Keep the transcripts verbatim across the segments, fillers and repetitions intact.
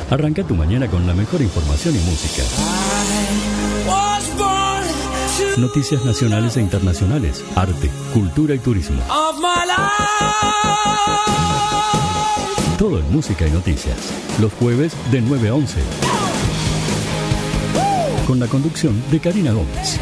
Arranca tu mañana con la mejor información y música. Noticias nacionales e internacionales, arte, cultura y turismo. Todo en música y noticias. Los jueves de nueve a once. Con la conducción de Karina Gómez.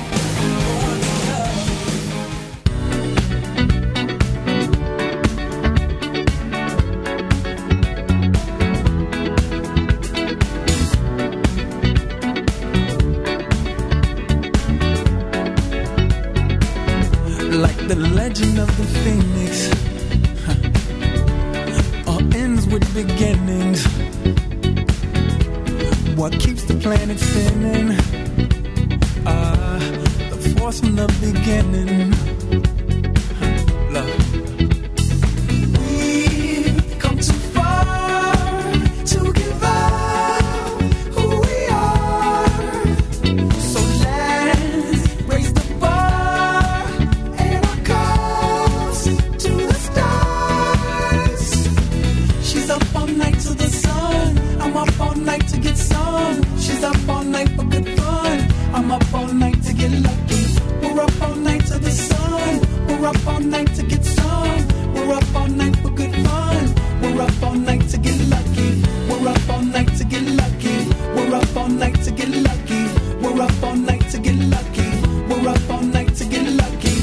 Like the legend of the phoenix, huh. All ends with beginnings. What keeps the planet spinning? Uh, the force from the beginning. Huh. Love. We've come too far to give up who we are. So let's raise the bar and our cups to the stars. She's up all night to the sun. I'm up all night to get some. She's up all night for good fun. I'm up all night to get lucky. We're up all night to the sun. We're up all night to get some. We're up all night for good fun. We're up all night to get lucky. We're up all night to get lucky. We're up all night to get lucky. We're up all night to get lucky. We're up all night to get lucky.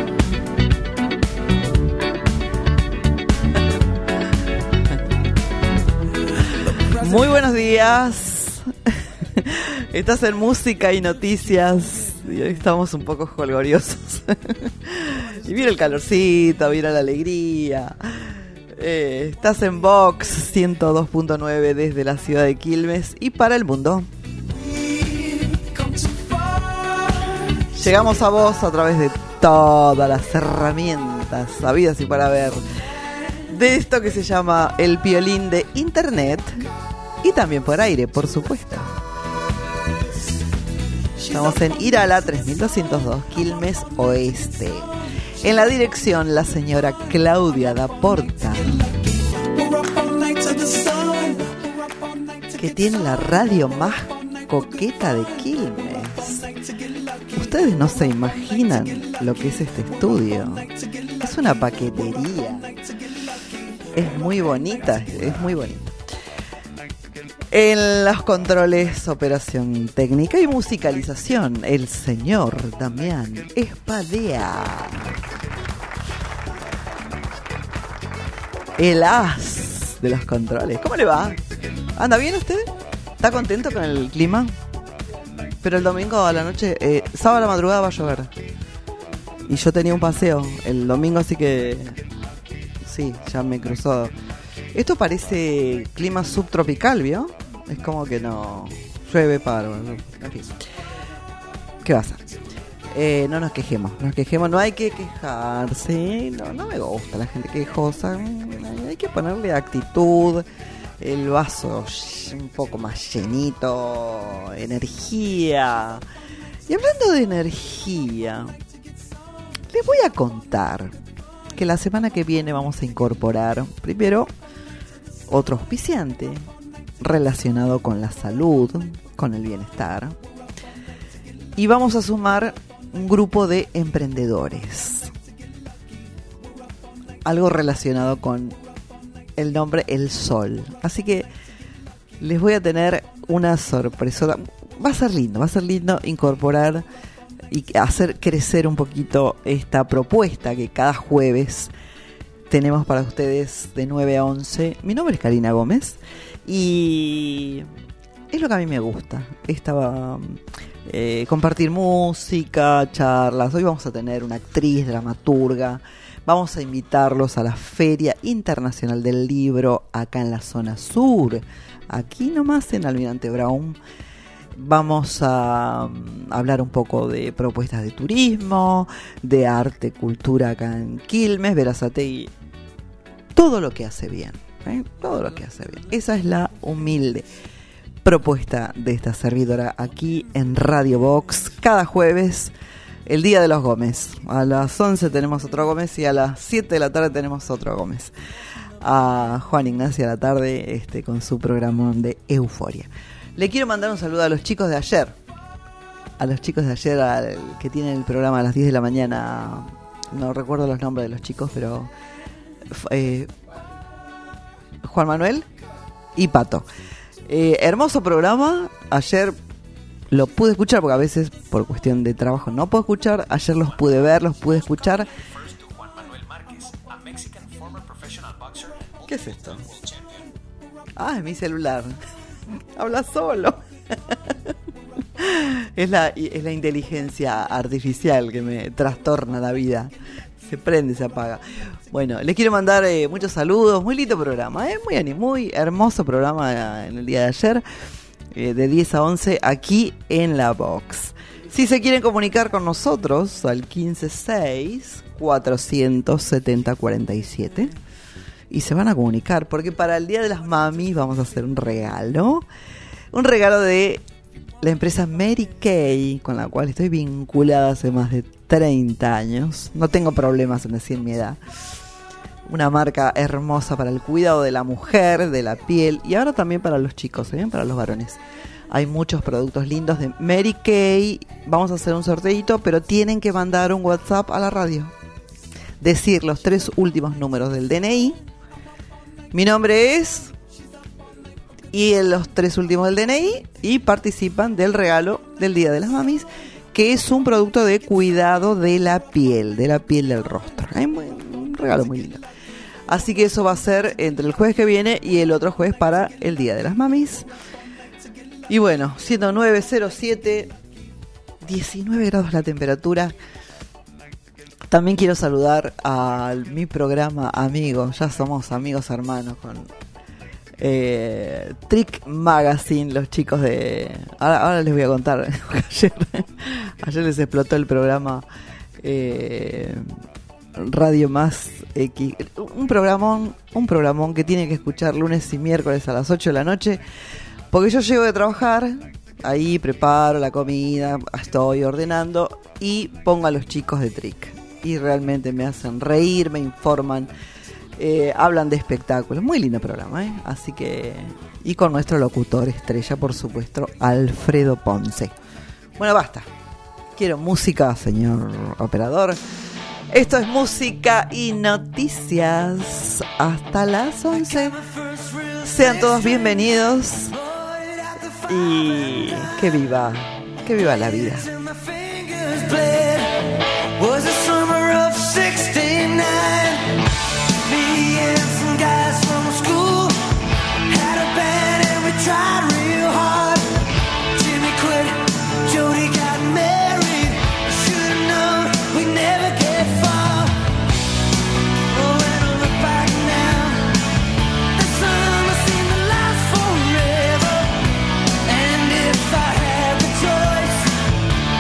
Muy buenos días. Estás en Música y Noticias y hoy estamos un poco jolgoriosos. Y mira el calorcito, mira la alegría. Eh, estás en Vox ciento dos punto nueve desde la ciudad de Quilmes y para el mundo. Llegamos a vos a través de todas las herramientas sabidas y para ver de esto que se llama el violín de internet y también por aire, por supuesto. Estamos en Irala tres mil doscientos dos, Quilmes Oeste. En la dirección, la señora Claudia Daporta, que tiene la radio más coqueta de Quilmes. Ustedes no se imaginan lo que es este estudio. Es una paquetería. Es muy bonita, es muy bonita. En los controles, operación técnica y musicalización, el señor Damián Espadea. El as de los controles. ¿Cómo le va? ¿Anda bien usted? ¿Está contento con el clima? Pero el domingo a la noche, eh, sábado a la madrugada va a llover. Y yo tenía un paseo el domingo, así que sí, ya me cruzó. Esto parece clima subtropical, ¿vio? Es como que no llueve para... En fin. ¿Qué va a ser? Eh, no nos quejemos, nos quejemos, no hay que quejarse. No, no me gusta la gente quejosa. Hay que ponerle actitud, el vaso un poco más llenito, energía. Y hablando de energía, les voy a contar que la semana que viene vamos a incorporar primero otro auspiciante relacionado con la salud, con el bienestar, y vamos a sumar un grupo de emprendedores, algo relacionado con el nombre El Sol. Así que les voy a tener una sorpresa. Va a ser lindo, va a ser lindo incorporar y hacer crecer un poquito esta propuesta que cada jueves tenemos para ustedes de nueve a once. Mi nombre es Karina Gómez y es lo que a mí me gusta. Esta, eh, compartir música, charlas. Hoy vamos a tener una actriz, dramaturga. Vamos a invitarlos a la Feria Internacional del Libro acá en la zona sur, aquí nomás en Almirante Brown. Vamos a hablar un poco de propuestas de turismo, de arte, cultura acá en Quilmes, Berazategui, todo lo que hace bien, ¿eh? todo lo que hace bien. Esa es la humilde propuesta de esta servidora aquí en Radio Vox, cada jueves, el día de los Gómez. A las once tenemos otro Gómez y a las siete de la tarde tenemos otro Gómez. a Juan Ignacio a la tarde este, con su programón de Euforia. Le quiero mandar un saludo a los chicos de ayer, a los chicos de ayer al, que tienen el programa a las diez de la mañana. No recuerdo los nombres de los chicos, pero eh, Juan Manuel y Pato. Eh, hermoso programa. Ayer lo pude escuchar porque a veces por cuestión de trabajo no puedo escuchar. Ayer los pude ver, los pude escuchar. ¿Qué es esto? Ah, es mi celular. Habla solo. Es la, es la inteligencia artificial que me trastorna la vida. Se prende, se apaga. Bueno, les quiero mandar eh, muchos saludos. Muy lindo programa, ¿eh? muy, muy hermoso programa en el día de ayer. Eh, de diez a once aquí en la Box. Si se quieren comunicar con nosotros al quince seis cuatrocientos setenta cuarenta y siete y se van a comunicar porque para el Día de las Mamis vamos a hacer un regalo. Un regalo de la empresa Mary Kay, con la cual estoy vinculada hace más de treinta años. No tengo problemas en decir mi edad. Una marca hermosa para el cuidado de la mujer, de la piel y ahora también para los chicos, ¿eh? Para los varones. Hay muchos productos lindos de Mary Kay. Vamos a hacer un sorteito, pero tienen que mandar un WhatsApp a la radio. Decir los tres últimos números del D N I. Mi nombre es... y en los tres últimos del D N I y participan del regalo del Día de las Mamis, que es un producto de cuidado de la piel, de la piel del rostro. Es un regalo muy lindo. Así que eso va a ser entre el jueves que viene y el otro jueves para el Día de las Mamis. Y bueno, siendo nueve cero siete, diecinueve grados la temperatura. También quiero saludar a mi programa amigo, ya somos amigos hermanos con eh, Trick Magazine, los chicos de... Ahora, ahora les voy a contar. ayer, ayer les explotó el programa eh, Radio Más X. Un programón, un programón que tiene que escuchar lunes y miércoles a las ocho de la noche. Porque yo llego de trabajar, ahí preparo la comida, estoy ordenando y pongo a los chicos de Trick. Y realmente me hacen reír, me informan, eh, hablan de espectáculos. Muy lindo programa, ¿eh? Así que... Y con nuestro locutor estrella, por supuesto, Alfredo Ponce. Bueno, basta. Quiero música, señor operador. Esto es música y noticias hasta las once. Sean todos bienvenidos. Y que viva, que viva la vida. Was the summer of sixty-nine. Me and some guys from school had a band and we tried real hard. Jimmy quit, Jody got married. Should've known we'd never get far. Oh, when I look back now, the summer seemed to last forever. And if I had the choice,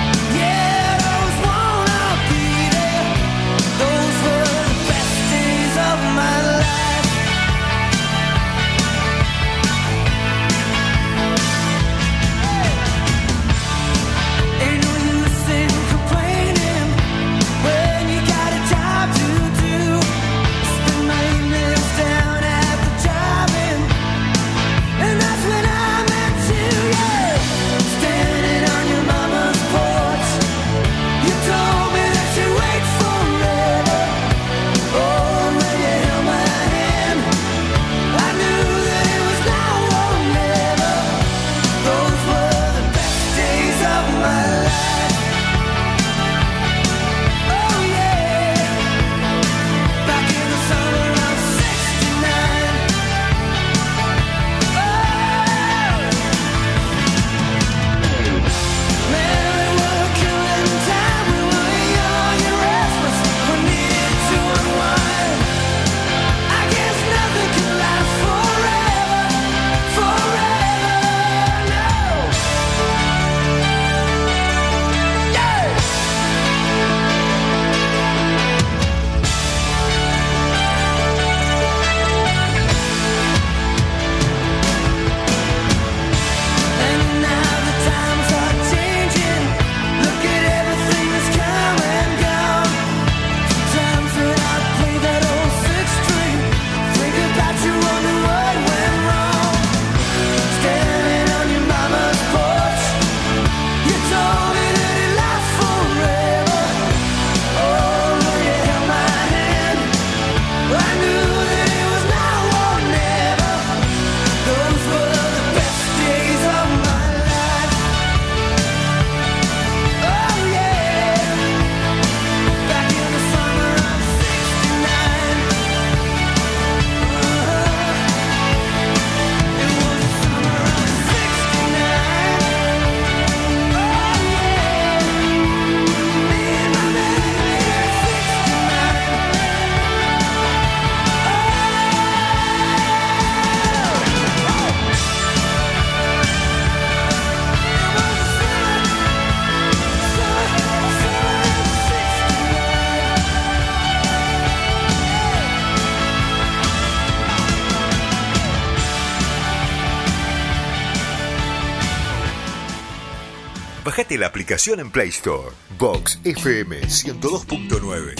Bájate la aplicación en Play Store. Vox F M ciento dos punto nueve.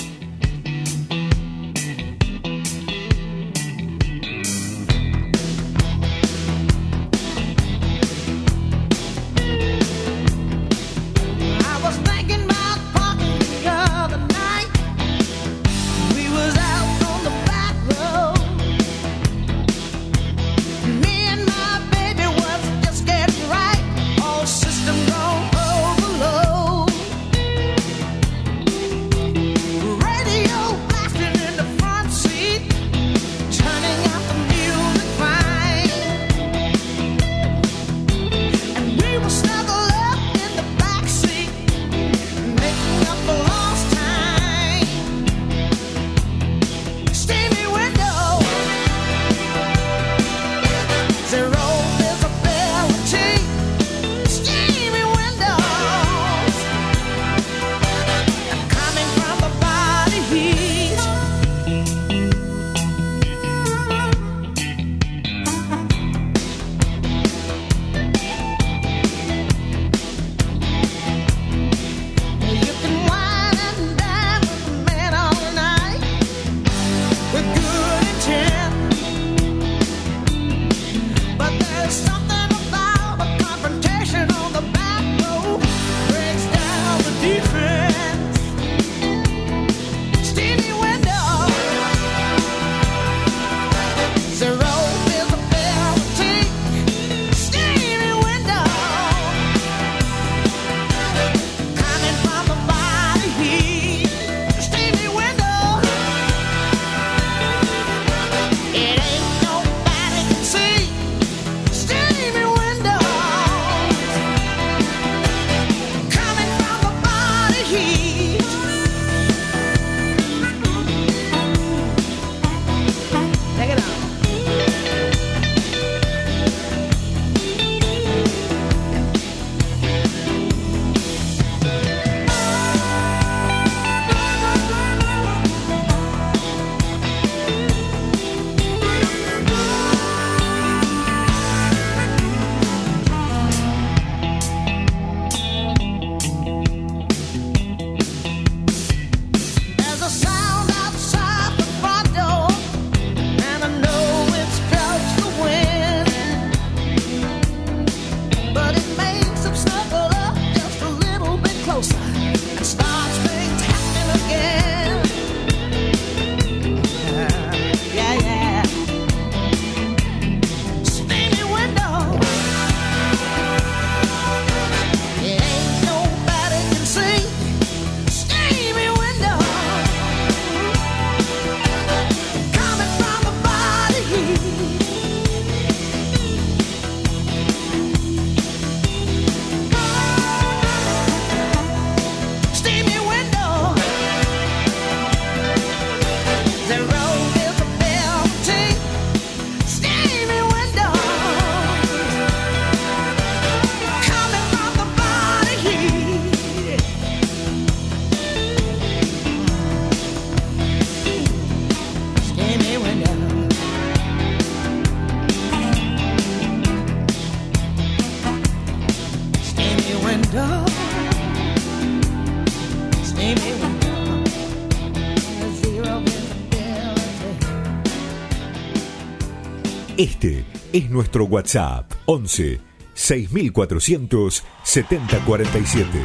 Este es nuestro WhatsApp once seis mil cuatrocientos setenta cuarenta y siete.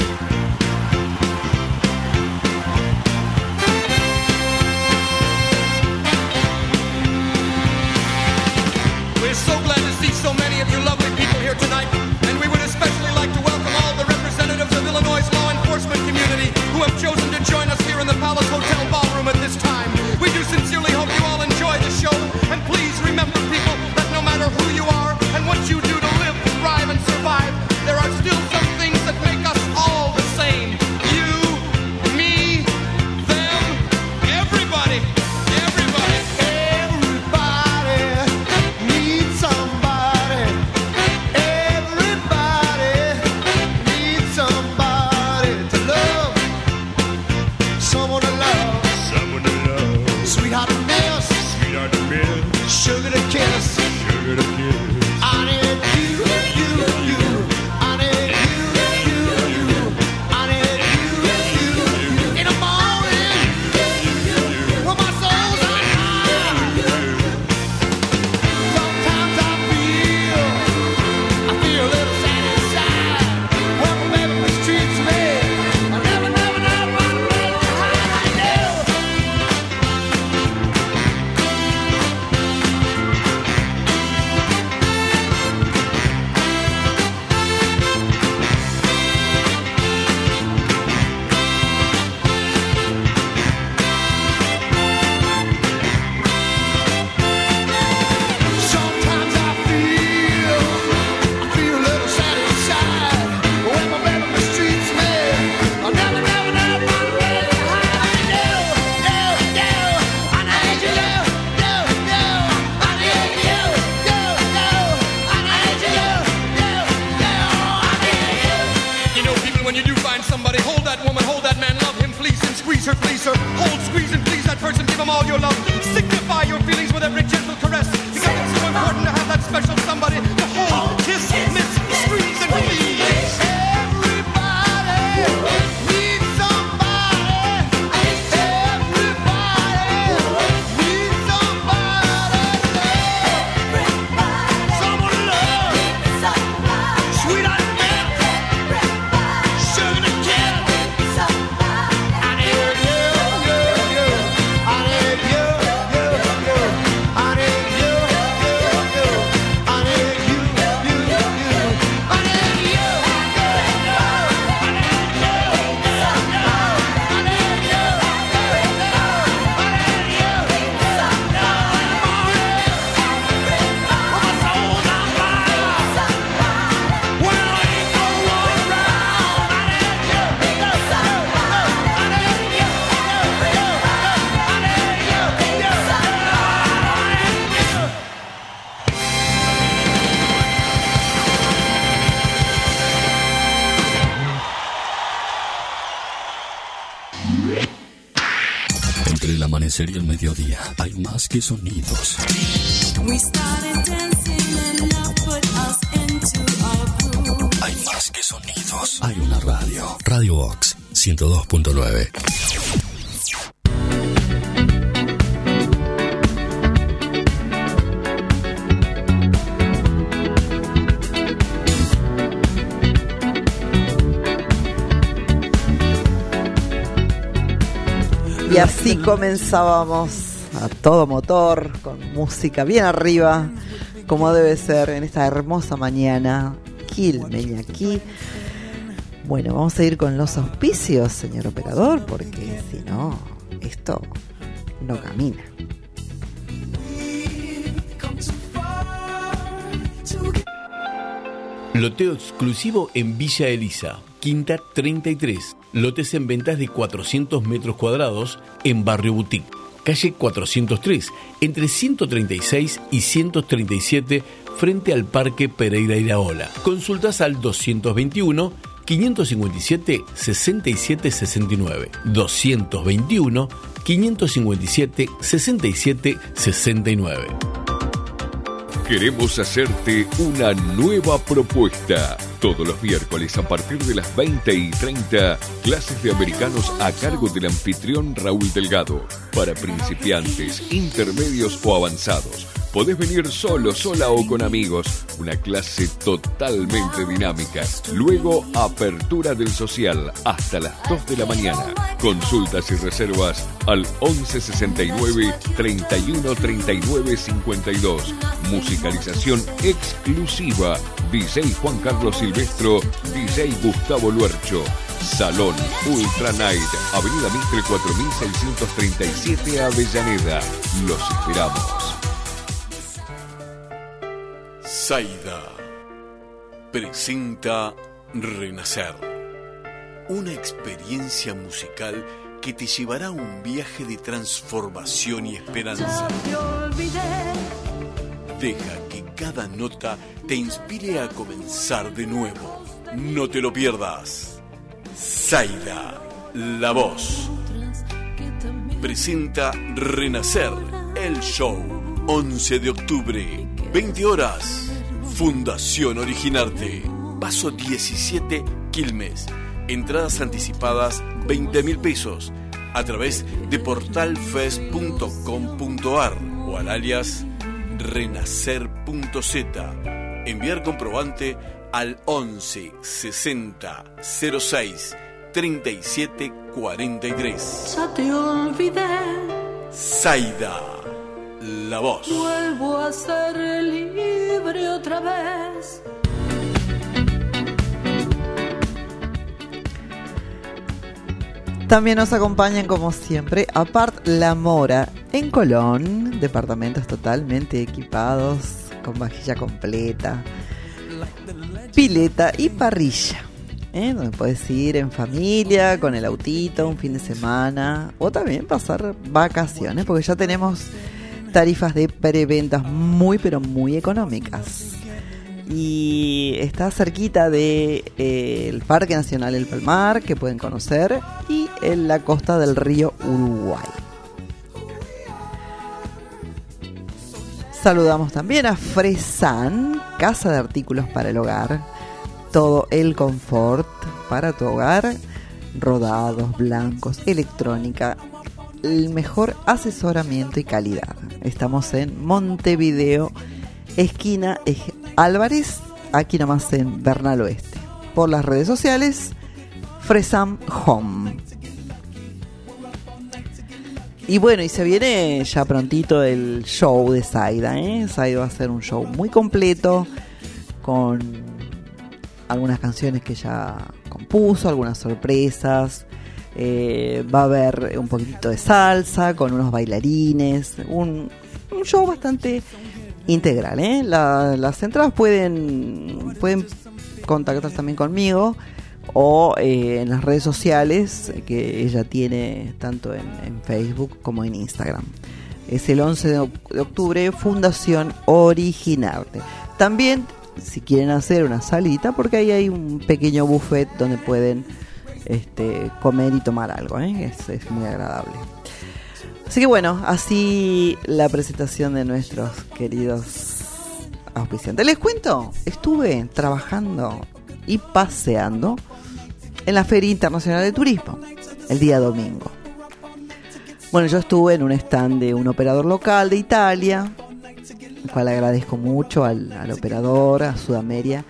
We're so glad to see so many of you lovely people here tonight, and we would especially like to welcome all the representatives of Illinois' law enforcement community who have chosen to join us here in the Palace Hotel Ballroom at this time. We do sincerely hope you all enjoy the show, and please remember, people, that no matter who you are and what you do to live, thrive, and survive, there are still some things that make us all the same. You, me, them, everybody. Everybody. Everybody needs somebody. them all your love. Signify your feelings with every gentle caress, because it's so important to have that special somebody to hold, kiss, miss, squeeze, and release. Entre el amanecer y el mediodía hay más que sonidos. Hay más que sonidos. Hay una radio. Radio Vox ciento dos punto nueve. Y así comenzábamos a todo motor, con música bien arriba, como debe ser en esta hermosa mañana, Quilmeña aquí. Bueno, vamos a ir con los auspicios, señor operador, porque si no, esto no camina. Loteo exclusivo en Villa Elisa, Quinta treinta y tres. Lotes en ventas de cuatrocientos metros cuadrados en Barrio Boutique. Calle cuatrocientos tres, entre ciento treinta y seis y ciento treinta y siete, frente al Parque Pereira Iraola. Consultas al doscientos veintiuno, quinientos cincuenta y siete, sesenta y siete sesenta y nueve. doscientos veintiuno, quinientos cincuenta y siete, sesenta y siete sesenta y nueve. Queremos hacerte una nueva propuesta. Todos los miércoles a partir de las veinte y treinta, clases de americanos a cargo del anfitrión Raúl Delgado. Para principiantes, intermedios o avanzados. Podés venir solo, sola o con amigos. Una clase totalmente dinámica. Luego, apertura del social hasta las dos de la mañana. Consultas y reservas al once sesenta y nueve, treinta y uno, treinta y nueve, cincuenta y dos. Musicalización exclusiva. D J Juan Carlos Silvestro, D J Gustavo Luercho. Salón Ultra Night, Avenida Mitre cuatro mil seiscientos treinta y siete, Avellaneda. Los esperamos. Saida presenta Renacer, una experiencia musical que te llevará a un viaje de transformación y esperanza. Deja que cada nota te inspire a comenzar de nuevo. No te lo pierdas. Saida, la voz, presenta Renacer, el show, once de octubre, veinte horas. Fundación Originarte, Paso diecisiete, Quilmes. Entradas anticipadas veinte mil pesos a través de portalfest punto com punto ar o al alias renacer punto z. Enviar comprobante al once sesenta cero seis treinta y siete cuarenta y tres. Ya te olvidé. Saida, la voz. Vuelvo a ser libre otra vez. También nos acompañan, como siempre, Apart La Mora, en Colón. Departamentos totalmente equipados, con vajilla completa, pileta y parrilla, ¿eh? Donde puedes ir en familia, con el autito, un fin de semana, o también pasar vacaciones, porque ya tenemos tarifas de preventas muy, pero muy económicas. Y está cerquita de eh, el Parque Nacional El Palmar, que pueden conocer, y en la costa del río Uruguay. Saludamos también a Fresan, casa de artículos para el hogar. Todo el confort para tu hogar. Rodados, blancos, electrónica. El mejor asesoramiento y calidad. Estamos en Montevideo, esquina Álvarez, aquí nomás en Bernal Oeste. Por las redes sociales, Fresan Home. Y bueno, y se viene ya prontito el show de Zaida, ¿eh? Zaida va a hacer un show muy completo, con algunas canciones que ya compuso, algunas sorpresas. Eh, va a haber un poquitito de salsa, con unos bailarines. Un, un show bastante integral, ¿eh? La, las entradas pueden, pueden contactar también conmigo, o eh, en las redes sociales que ella tiene tanto en, en Facebook como en Instagram. Es el once de octubre, Fundación Originarte. También, si quieren hacer una salita, porque ahí hay un pequeño buffet donde pueden este, comer y tomar algo, ¿eh? es, es muy agradable. Así que bueno, así la presentación de nuestros queridos auspiciantes. Les cuento, estuve trabajando y paseando en la Feria Internacional de Turismo el día domingo. Bueno, yo estuve en un stand de un operador local de Italia, el cual agradezco mucho al, al operador, a Sudamérica.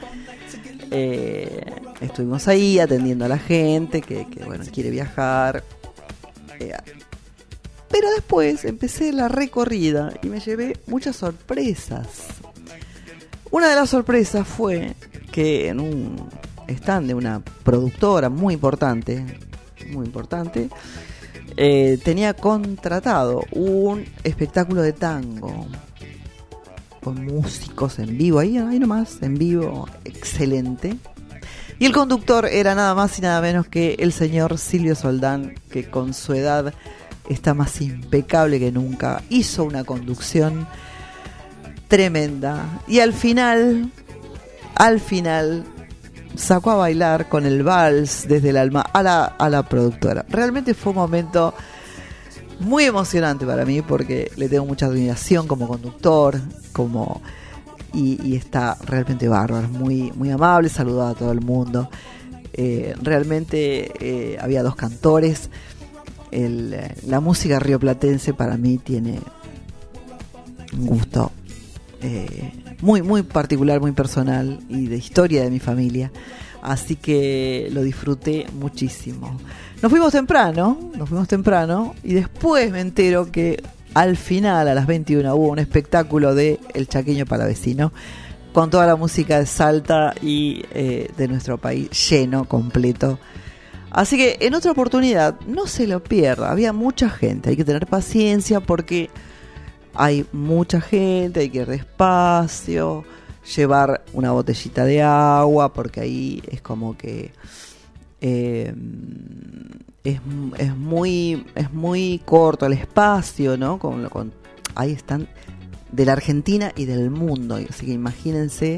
Eh, estuvimos ahí atendiendo a la gente que, que bueno, quiere viajar. Eh, pero después empecé la recorrida y me llevé muchas sorpresas. Una de las sorpresas fue que en un stand de una productora muy importante, muy importante, eh, tenía contratado un espectáculo de tango con músicos en vivo, ahí, ahí nomás, en vivo, excelente. Y el conductor era nada más y nada menos que el señor Silvio Soldán, que con su edad está más impecable que nunca. Hizo una conducción tremenda y al final, al final sacó a bailar con el vals desde el alma a la, a la productora. Realmente fue un momento muy emocionante para mí, porque le tengo mucha admiración como conductor, como y, y está realmente bárbaro, muy, muy amable, saludaba a todo el mundo. Eh, realmente eh, había dos cantores. El, la música rioplatense para mí tiene un gusto eh, muy, muy particular, muy personal y de historia de mi familia. Así que lo disfruté muchísimo. Nos fuimos temprano, nos fuimos temprano y después me entero que al final, a las veintiuna, hubo un espectáculo de El Chaqueño Palavecino con toda la música de Salta y eh, de nuestro país lleno, completo. Así que en otra oportunidad, no se lo pierda. Había mucha gente, hay que tener paciencia porque hay mucha gente, hay que ir despacio, llevar una botellita de agua, porque ahí es como que eh, es, es muy es muy corto el espacio, ¿no? Con, con, ahí están de la Argentina y del mundo, así que imagínense,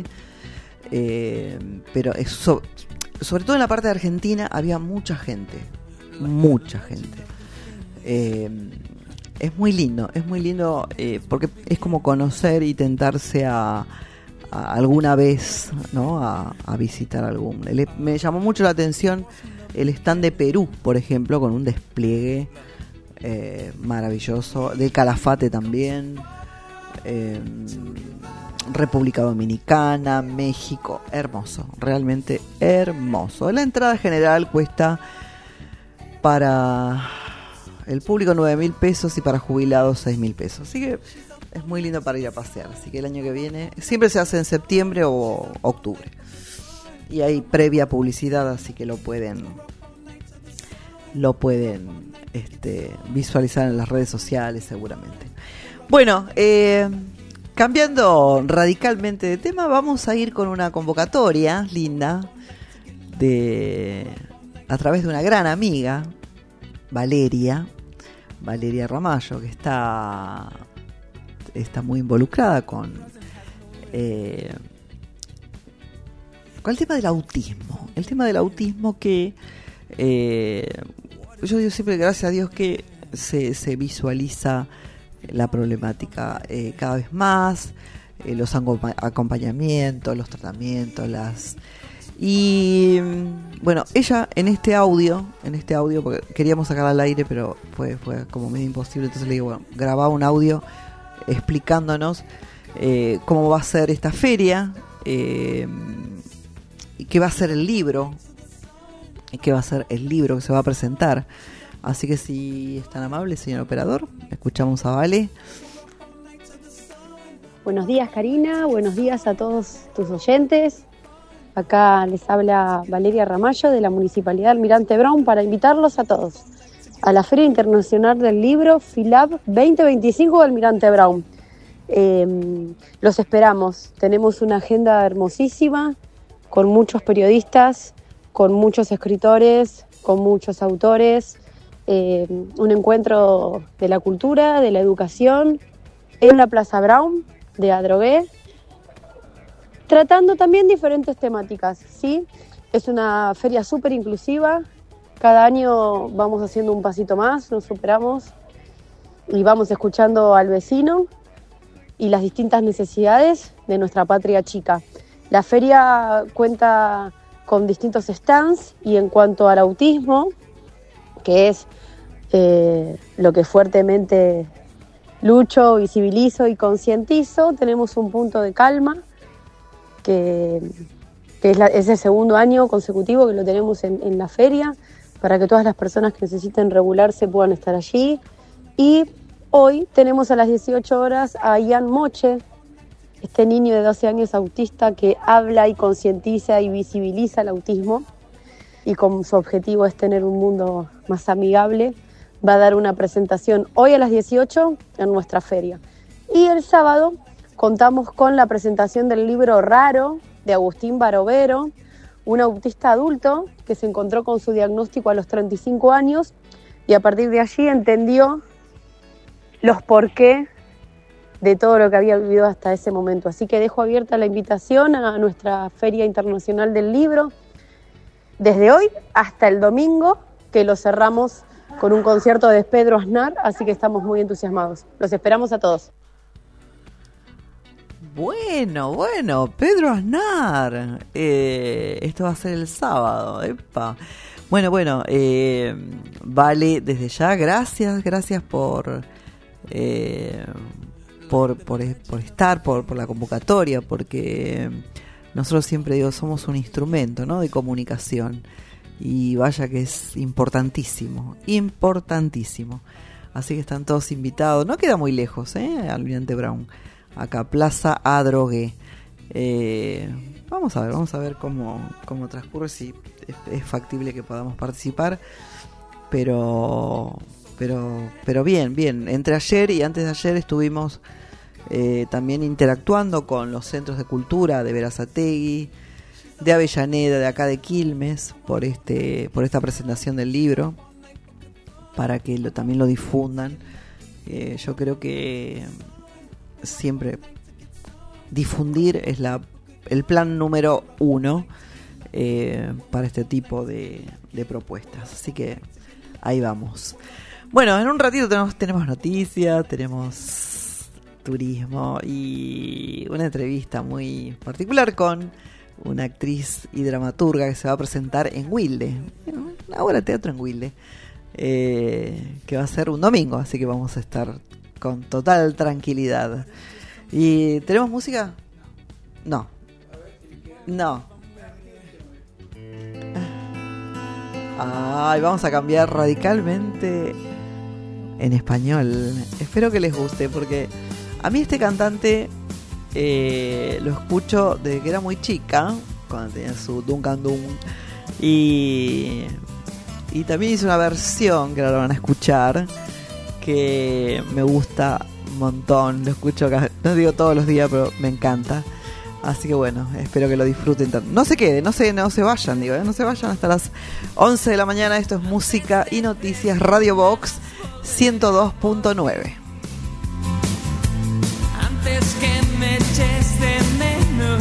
eh, pero eso, sobre todo en la parte de Argentina había mucha gente, mucha gente. Eh, es muy lindo, es muy lindo eh, porque es como conocer y tentarse a, a alguna vez, ¿no? A, a visitar algún. Le, me llamó mucho la atención el stand de Perú, por ejemplo, con un despliegue eh, maravilloso, del Calafate también, eh, República Dominicana, México, hermoso, realmente hermoso. La entrada general cuesta para el público nueve mil pesos y para jubilados seis mil pesos. Así que es muy lindo para ir a pasear. Así que el año que viene siempre se hace en septiembre o octubre. Y hay previa publicidad, así que lo pueden lo pueden este, visualizar en las redes sociales seguramente. Bueno, eh, cambiando radicalmente de tema, vamos a ir con una convocatoria linda de a través de una gran amiga, Valeria, Valeria Ramallo, que está, está muy involucrada con, eh, con el tema del autismo. El tema del autismo que eh, yo digo siempre, gracias a Dios, que se, se visualiza la problemática eh, cada vez más, eh, los acompa- acompañamientos, los tratamientos, las... Y bueno, ella en este audio, en este audio, porque queríamos sacarla al aire, pero fue, fue como medio imposible, entonces le digo, bueno, grababa un audio explicándonos eh, cómo va a ser esta feria, eh, y qué va a ser el libro, y qué va a ser el libro que se va a presentar. Así que si es tan amable, señor operador, escuchamos a Vale. Buenos días, Karina, buenos días a todos tus oyentes. Acá les habla Valeria Ramallo de la Municipalidad de Almirante Brown para invitarlos a todos a la Feria Internacional del Libro FILAB veinte veinticinco de Almirante Brown. Eh, los esperamos, tenemos una agenda hermosísima con muchos periodistas, con muchos escritores, con muchos autores, eh, un encuentro de la cultura, de la educación en la Plaza Brown de Adrogué, tratando también diferentes temáticas, ¿sí? Es una feria súper inclusiva, cada año vamos haciendo un pasito más, nos superamos y vamos escuchando al vecino y las distintas necesidades de nuestra patria chica. La feria cuenta con distintos stands y en cuanto al autismo, que es eh, lo que fuertemente lucho, visibilizo y concientizo, tenemos un punto de calma, que, que es, la, es el segundo año consecutivo que lo tenemos en, en la feria, para que todas las personas que necesiten regularse puedan estar allí. Y hoy tenemos a las dieciocho horas a Ian Moche, este niño de doce años autista que habla y concientiza y visibiliza el autismo, y con su objetivo es tener un mundo más amigable. Va a dar una presentación hoy a las dieciocho en nuestra feria. Y el sábado contamos con la presentación del libro Raro de Agustín Barovero, un autista adulto que se encontró con su diagnóstico a los treinta y cinco años y a partir de allí entendió los porqué de todo lo que había vivido hasta ese momento. Así que dejo abierta la invitación a nuestra Feria Internacional del Libro desde hoy hasta el domingo, que lo cerramos con un concierto de Pedro Aznar, así que estamos muy entusiasmados. Los esperamos a todos. Bueno, bueno, Pedro Aznar. Eh, esto va a ser el sábado. Epa. Bueno, bueno, eh, Vale, desde ya, gracias, gracias por, eh, por, por, por estar, por, por la convocatoria, porque nosotros siempre digo, somos un instrumento, ¿no?, de comunicación. Y vaya que es importantísimo, importantísimo. Así que están todos invitados. No queda muy lejos, ¿eh? Almirante Brown. Acá, Plaza Adrogué. Eh, vamos a ver, vamos a ver cómo, cómo transcurre, si es, es factible que podamos participar. Pero, pero, pero bien, bien. Entre ayer y antes de ayer estuvimos eh, también interactuando con los centros de cultura de Berazategui, de Avellaneda, de acá de Quilmes, por este por esta presentación del libro, para que lo, también lo difundan. Eh, yo creo que siempre difundir es la el plan número uno eh, para este tipo de, de propuestas. Así que ahí vamos. Bueno, en un ratito tenemos, tenemos noticias, tenemos turismo y una entrevista muy particular con una actriz y dramaturga que se va a presentar en Wilde, una obra de teatro en Wilde, eh, que va a ser un domingo, así que vamos a estar con total tranquilidad. ¿Y tenemos música? No. No. Ay, vamos a cambiar radicalmente en español. Espero que les guste, porque a mí este cantante eh, lo escucho desde que era muy chica, cuando tenía su Duncan Dun, y, y también hizo una versión que ahora lo van a escuchar, que me gusta un montón. Lo escucho acá, no digo todos los días, pero me encanta. Así que bueno, espero que lo disfruten. No se queden, no se, no se vayan, digo, ¿eh? No se vayan hasta las once de la mañana. Esto es Música y Noticias, Radio Vox ciento dos punto nueve. Antes que me eches de menos,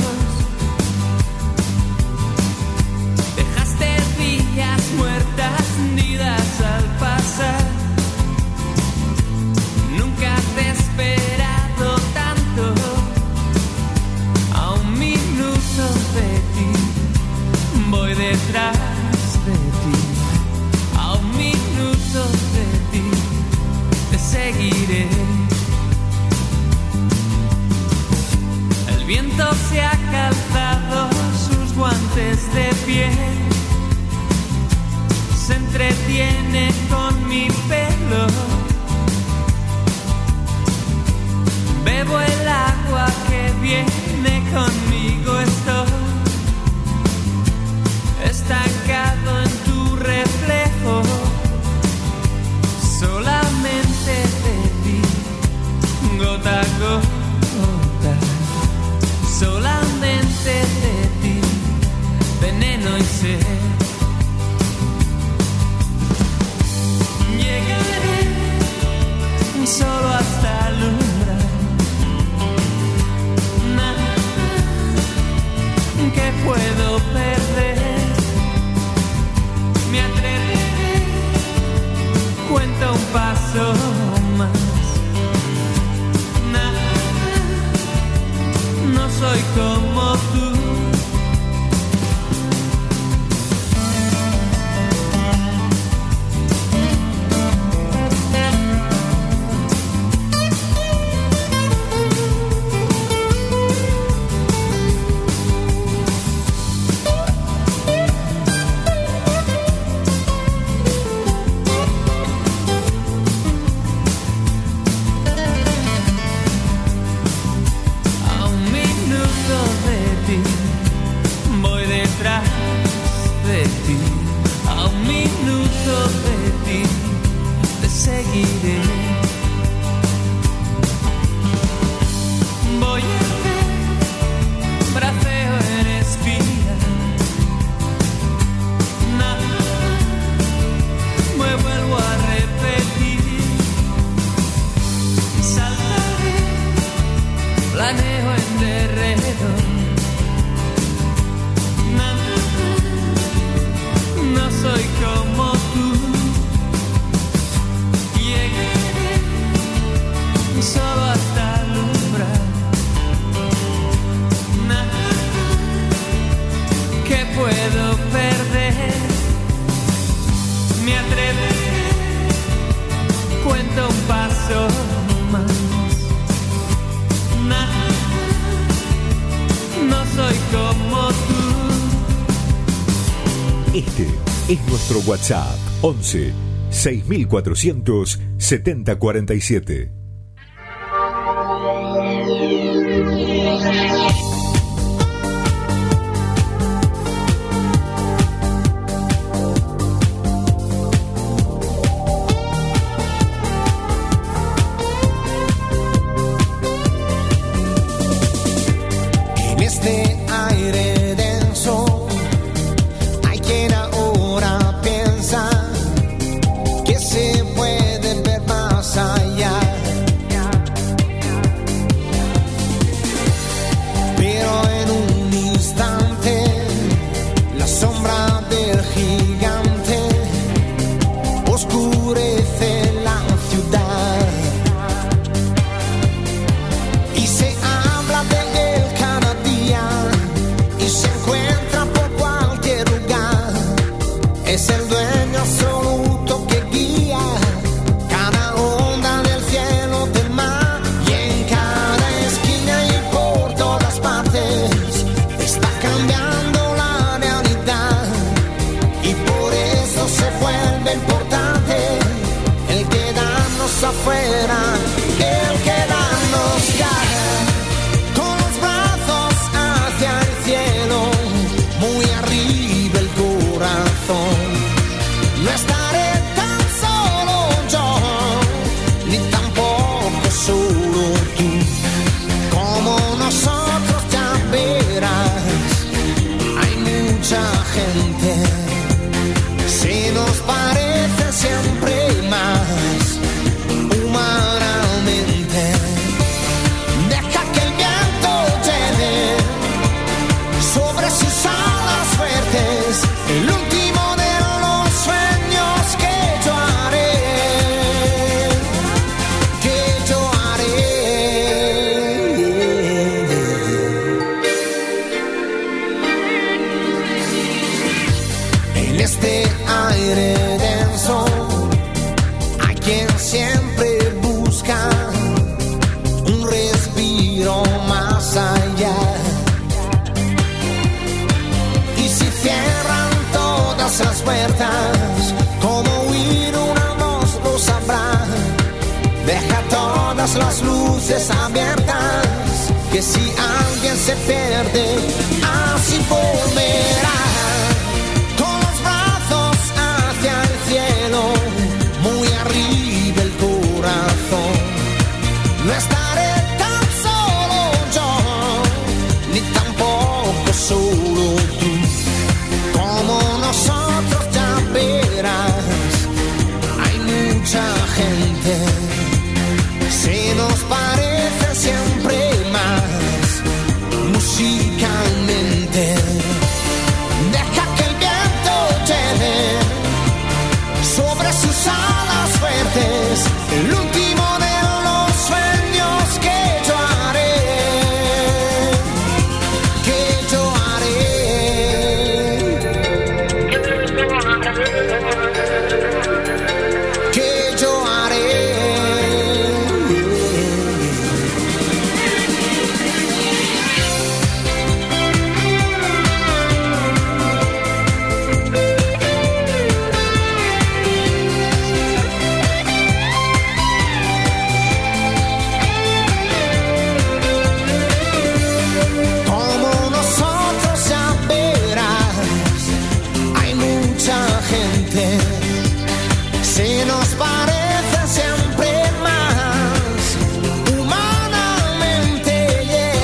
dejaste días muertas nidas al pasar. Nunca te El viento se ha calzado sus guantes de piel, se entretiene con mi pelo. Bebo el agua que viene conmigo, estoy estancado en tu reflejo. Solamente de ti, gota a gota. Solamente de ti, veneno y sed. Llegaré solo hasta alumbrar. Nada que puedo perder. Me atreveré, cuento un paso más. Nada, no soy como tú. WhatsApp once seis mil cuatrocientos setenta cuarenta y siete. En este aire denso hay quien ahora piensa que se puede ver más allá. Pero en un instante la sombra del gigante oscurece la ciudad y se habla de él cada día. todas las luces abiertas, que si alguien se pierde, así volverá, con los brazos hacia el cielo, muy arriba el corazón. No estaré tan solo yo, ni tampoco solo tú, como nosotros ya verás, hay mucha gente. Se nos parece siempre más musicalmente. Deja que el viento lleve sobre sus alas fuertes el último de los sueños que yo haré, que yo haré, que yo haré. Se nos parece siempre más humanamente, yeah,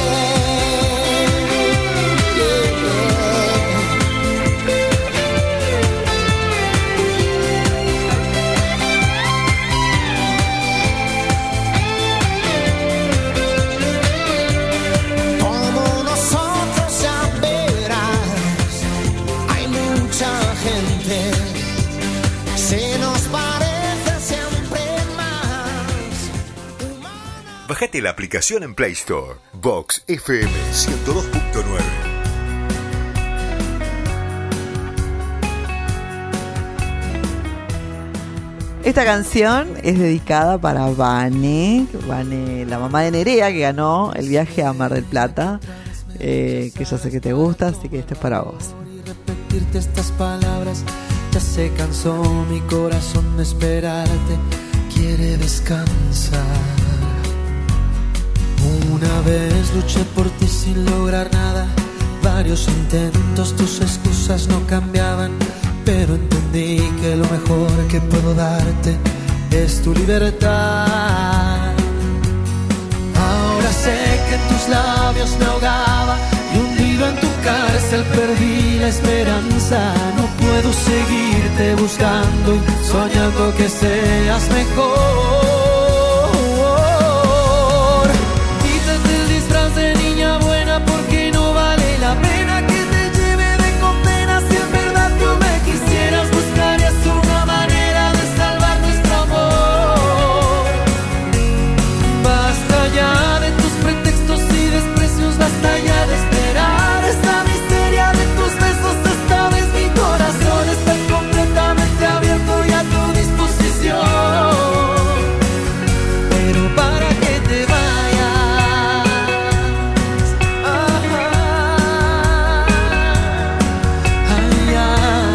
yeah. Como nosotros ya verás, hay mucha gente. Se nos parece siempre más. Bájate la aplicación en Play Store. Vox F M ciento dos punto nueve. Esta canción es dedicada para Vane, Vane, la mamá de Nerea, que ganó el viaje a Mar del Plata, eh, que yo sé que te gusta, así que esto es para vos. Repetirte estas palabras, ya se cansó mi corazón de esperarte, quiere descansar. Una vez luché por ti sin lograr nada, varios intentos, tus excusas no cambiaban, pero entendí que lo mejor que puedo darte es tu libertad. Ahora sé que en tus labios me ahogaba y hundido en tu cárcel perdí la esperanza. No puedo seguirte buscando y soñando que seas mejor. Quítate el disfraz de niña buena porque no vale la pena que te lleve de condena. Si en verdad tú me quisieras, buscarías una manera de salvar nuestro amor. Basta ya de tus pretextos y desprecios, basta ya de esperar esta miseria de tus besos. Esta vez mi corazón está completamente abierto y a tu disposición. Pero para que te vayas, ajá, ay, ay.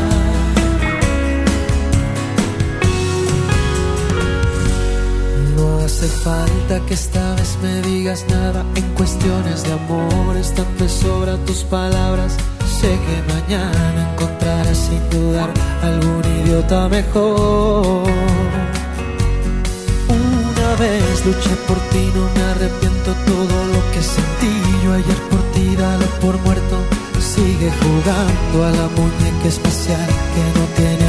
No hace falta que esta vez me digas nada en cuestiones de amor, están de sobra tus palabras. Sé que mañana encontrarás sin dudar algún idiota mejor. Una vez luché por ti, no me arrepiento, todo lo que sentí yo ayer por ti, dalo por muerto. Sigue jugando a la muñeca espacial que no tiene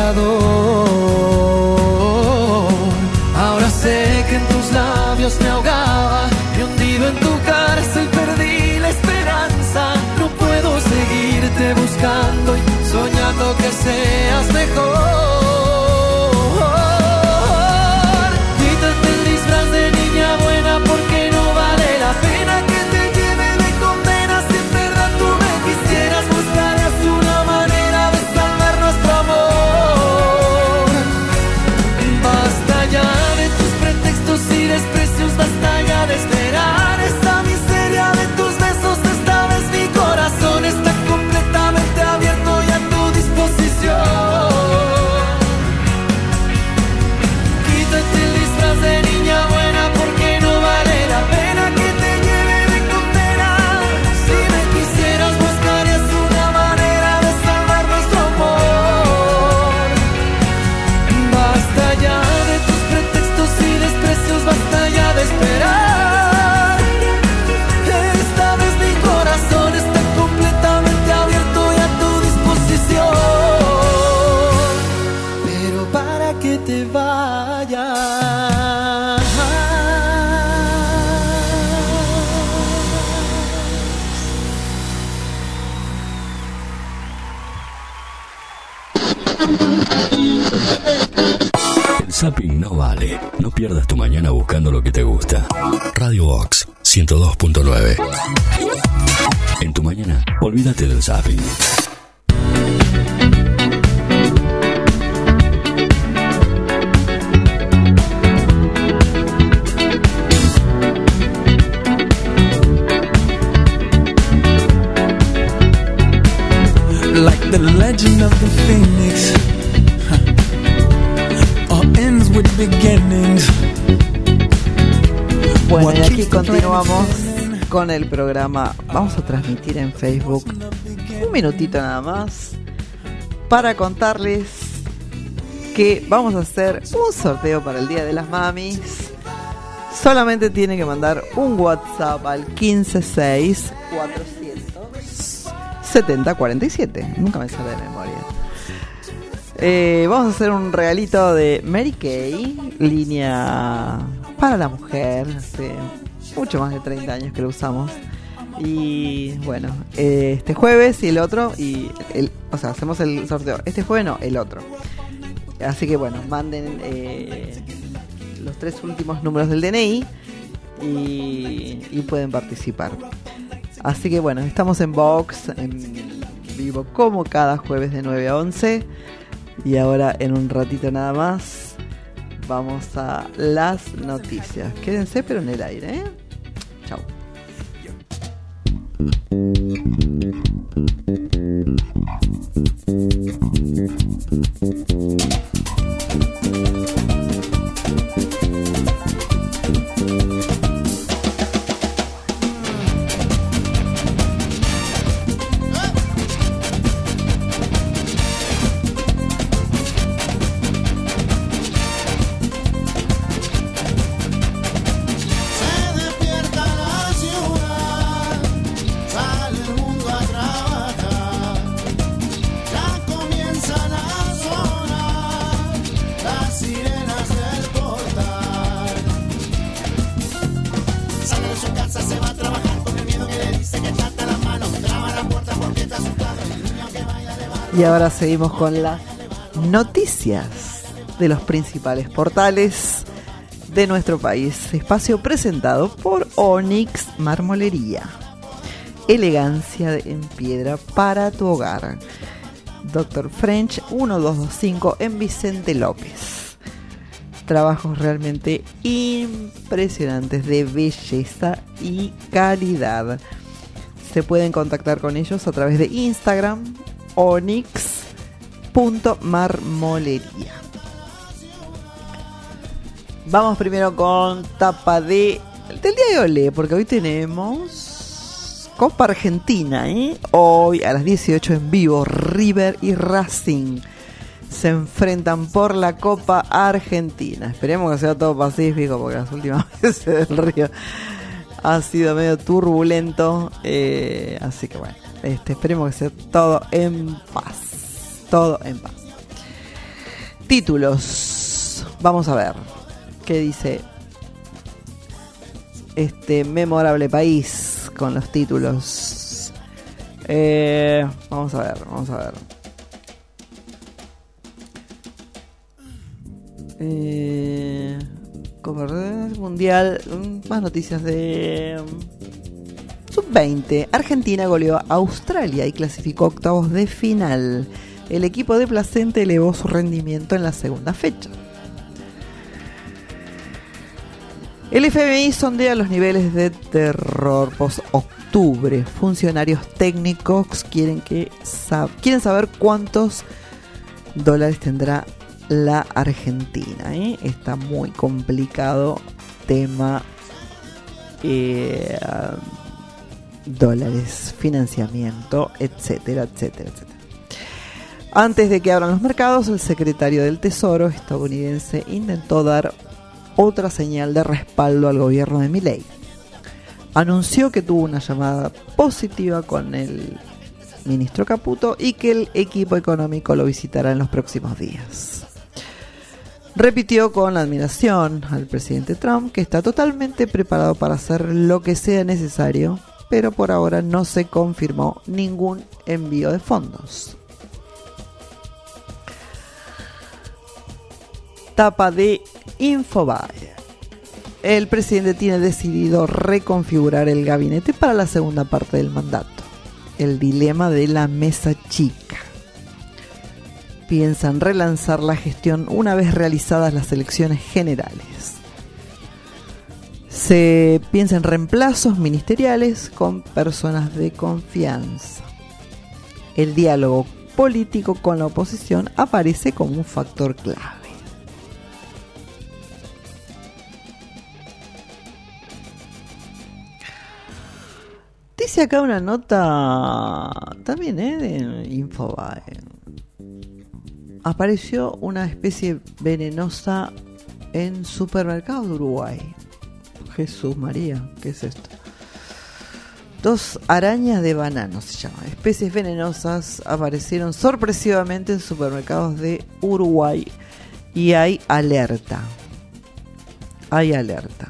aparador. Ahora sé que en tus labios me ahogaba y hundido en tu cárcel perdí la esperanza. No puedo seguirte buscando y soñando que seas mejor. Quítate el disfraz de niña buena porque no vale la pena que te lleve de condena. Si en verdad tú me quisieras, buscarías una manera de salvar nuestro amor. Basta ya de tus pretextos y desprecios, basta ya de esperar esta miseria de zapping no vale. No pierdas tu mañana buscando lo que te gusta. Radio Box ciento dos punto nueve. En tu mañana, olvídate del zapping. Like the legend of the phoenix, huh. All ends with beginnings. Bueno, y aquí continuamos con el programa. Vamos a transmitir en Facebook un minutito nada más para contarles que vamos a hacer un sorteo para el Día de las Mamis. Solamente tiene que mandar un WhatsApp al quince seis cuatrocientos setenta cuarenta y siete. Nunca me sale de memoria. Eh, vamos a hacer un regalito de Mary Kay, línea para la mujer. Hace mucho más de treinta años que lo usamos. Y bueno, eh, este jueves y el otro, y el, o sea, hacemos el sorteo. Este jueves no, el otro. Así que bueno, manden eh, los tres últimos números del D N I y, y pueden participar. Así que bueno, estamos en Vox, en vivo como cada jueves de nueve a once. Y ahora en un ratito nada más vamos a las noticias. Quédense pero en el aire, ¿eh? Chau. Y ahora seguimos con las noticias de los principales portales de nuestro país. Espacio presentado por Onyx Marmolería. Elegancia en piedra para tu hogar. Doctor French uno dos dos cinco en Vicente López. Trabajos realmente impresionantes de belleza y calidad. Se pueden contactar con ellos a través de Instagram, onyx punto marmolería. Vamos primero con tapa de del día de Olé, porque hoy tenemos Copa Argentina, ¿eh? Hoy a las dieciocho en vivo, River y Racing se enfrentan por la Copa Argentina. Esperemos que sea todo pacífico, porque las últimas veces del Río ha sido medio turbulento, eh, así que bueno, este, esperemos que sea todo en paz, todo en paz. Títulos, vamos a ver qué dice este memorable país con los títulos. Eh, vamos a ver, vamos a ver. Eh, Copa Mundial, más noticias de sub veinte. Argentina goleó a Australia y clasificó octavos de final. El equipo de Placente elevó su rendimiento en la segunda fecha. El F M I sondea los niveles de terror post-octubre. Funcionarios técnicos quieren, que sab- quieren saber cuántos dólares tendrá la Argentina, ¿eh? Está muy complicado tema eh, dólares, financiamiento, etcétera, etcétera, etcétera. Antes de que abran los mercados, el secretario del Tesoro estadounidense intentó dar otra señal de respaldo al gobierno de Milei. Anunció que tuvo una llamada positiva con el ministro Caputo y que el equipo económico lo visitará en los próximos días. Repitió con admiración al presidente Trump que está totalmente preparado para hacer lo que sea necesario, pero por ahora no se confirmó ningún envío de fondos. tapa de Infobae. El presidente tiene decidido reconfigurar el gabinete para la segunda parte del mandato. El dilema de la mesa chica. Piensan relanzar la gestión una vez realizadas las elecciones generales. Se piensa en reemplazos ministeriales con personas de confianza. El diálogo político con la oposición aparece como un factor clave. Dice acá una nota también ¿eh? de Infobae. Apareció una especie venenosa en supermercados de Uruguay. Jesús María, ¿qué es esto? Dos arañas de banano se llaman. Especies venenosas aparecieron sorpresivamente en supermercados de Uruguay y hay alerta. Hay alerta.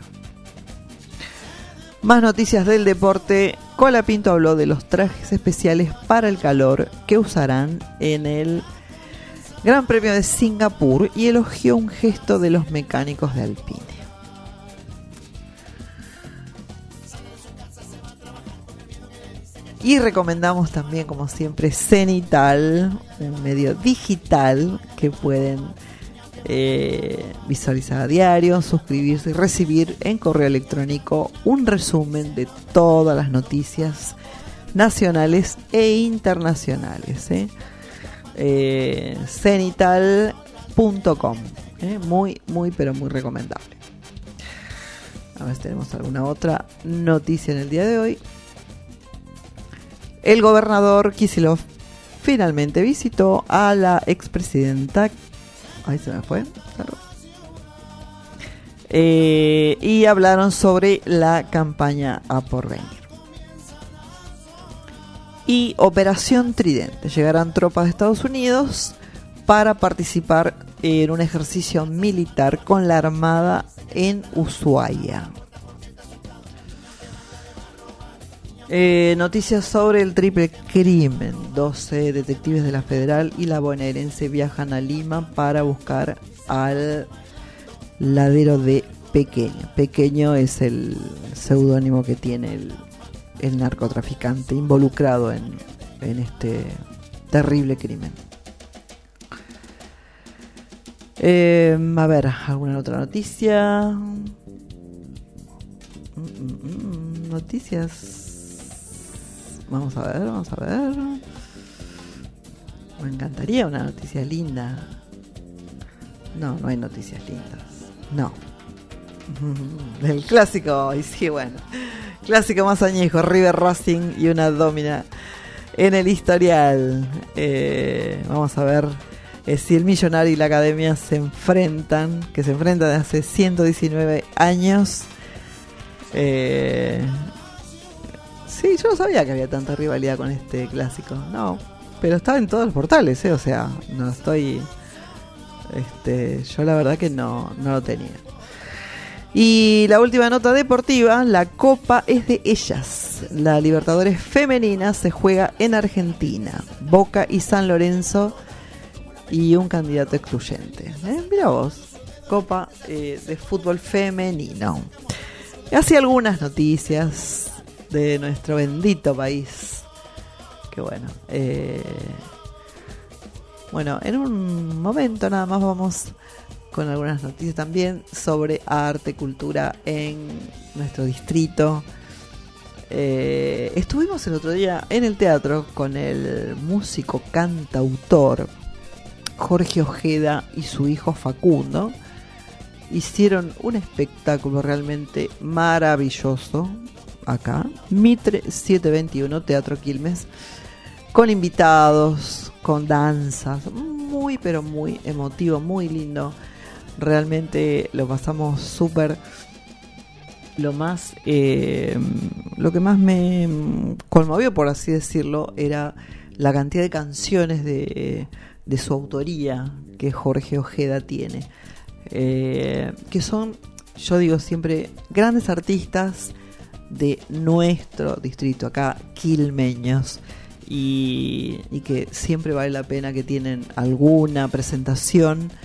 Más noticias del deporte. Colapinto habló de los trajes especiales para el calor que usarán en el Gran Premio de Singapur y elogió un gesto de los mecánicos de Alpine. Y recomendamos también, como siempre, Cenital, un medio digital que pueden eh, visualizar a diario, suscribirse y recibir en correo electrónico un resumen de todas las noticias nacionales e internacionales. ¿eh? Eh, cenital punto com, ¿eh? muy, muy, pero muy recomendable. A ver si tenemos alguna otra noticia en el día de hoy. El gobernador Kicillof finalmente visitó a la expresidenta. Ahí se me fue. Claro. Eh, y hablaron sobre la campaña a porvenir. Y Operación Tridente. Llegarán tropas de Estados Unidos para participar en un ejercicio militar con la Armada en Ushuaia. Eh, noticias sobre el triple crimen. doce detectives de la Federal y la bonaerense viajan a Lima para buscar al ladero de Pequeño. Pequeño es el seudónimo que tiene el, el narcotraficante involucrado en, en este terrible crimen. Eh, a ver, ¿alguna otra noticia? Mm, mm, mm, noticias. Vamos a ver, vamos a ver. Me encantaría una noticia linda. No, no hay noticias lindas. No. El clásico, y sí, bueno. Clásico más añejo, River Racing y una domina en el historial. Eh, vamos a ver eh, si el Millonario y la Academia se enfrentan, que se enfrentan desde hace ciento diecinueve años. Eh... Sí, yo no sabía que había tanta rivalidad con este clásico. No, pero estaba en todos los portales, ¿eh? O sea, no estoy... Este, yo la verdad que no, no lo tenía. Y la última nota deportiva, la Copa es de ellas. La Libertadores femenina se juega en Argentina. Boca y San Lorenzo y un candidato excluyente. ¿Eh? Mira vos, Copa eh, de fútbol femenino. Así algunas noticias de nuestro bendito país. Que bueno, eh, bueno, en un momento nada más vamos con algunas noticias también sobre arte, cultura en nuestro distrito. Eh, estuvimos el otro día en el teatro con el músico cantautor Jorge Ojeda y su hijo Facundo. Hicieron un espectáculo realmente maravilloso acá, Mitre setecientos veintiuno, Teatro Quilmes, con invitados, con danzas, muy pero muy emotivo, muy lindo. Realmente lo pasamos súper. Lo más eh, lo que más me conmovió, por así decirlo, era la cantidad de canciones de, de su autoría que Jorge Ojeda tiene, eh, que son, yo digo siempre, grandes artistas de nuestro distrito acá, quilmeños, y, y que siempre vale la pena, que tienen alguna presentación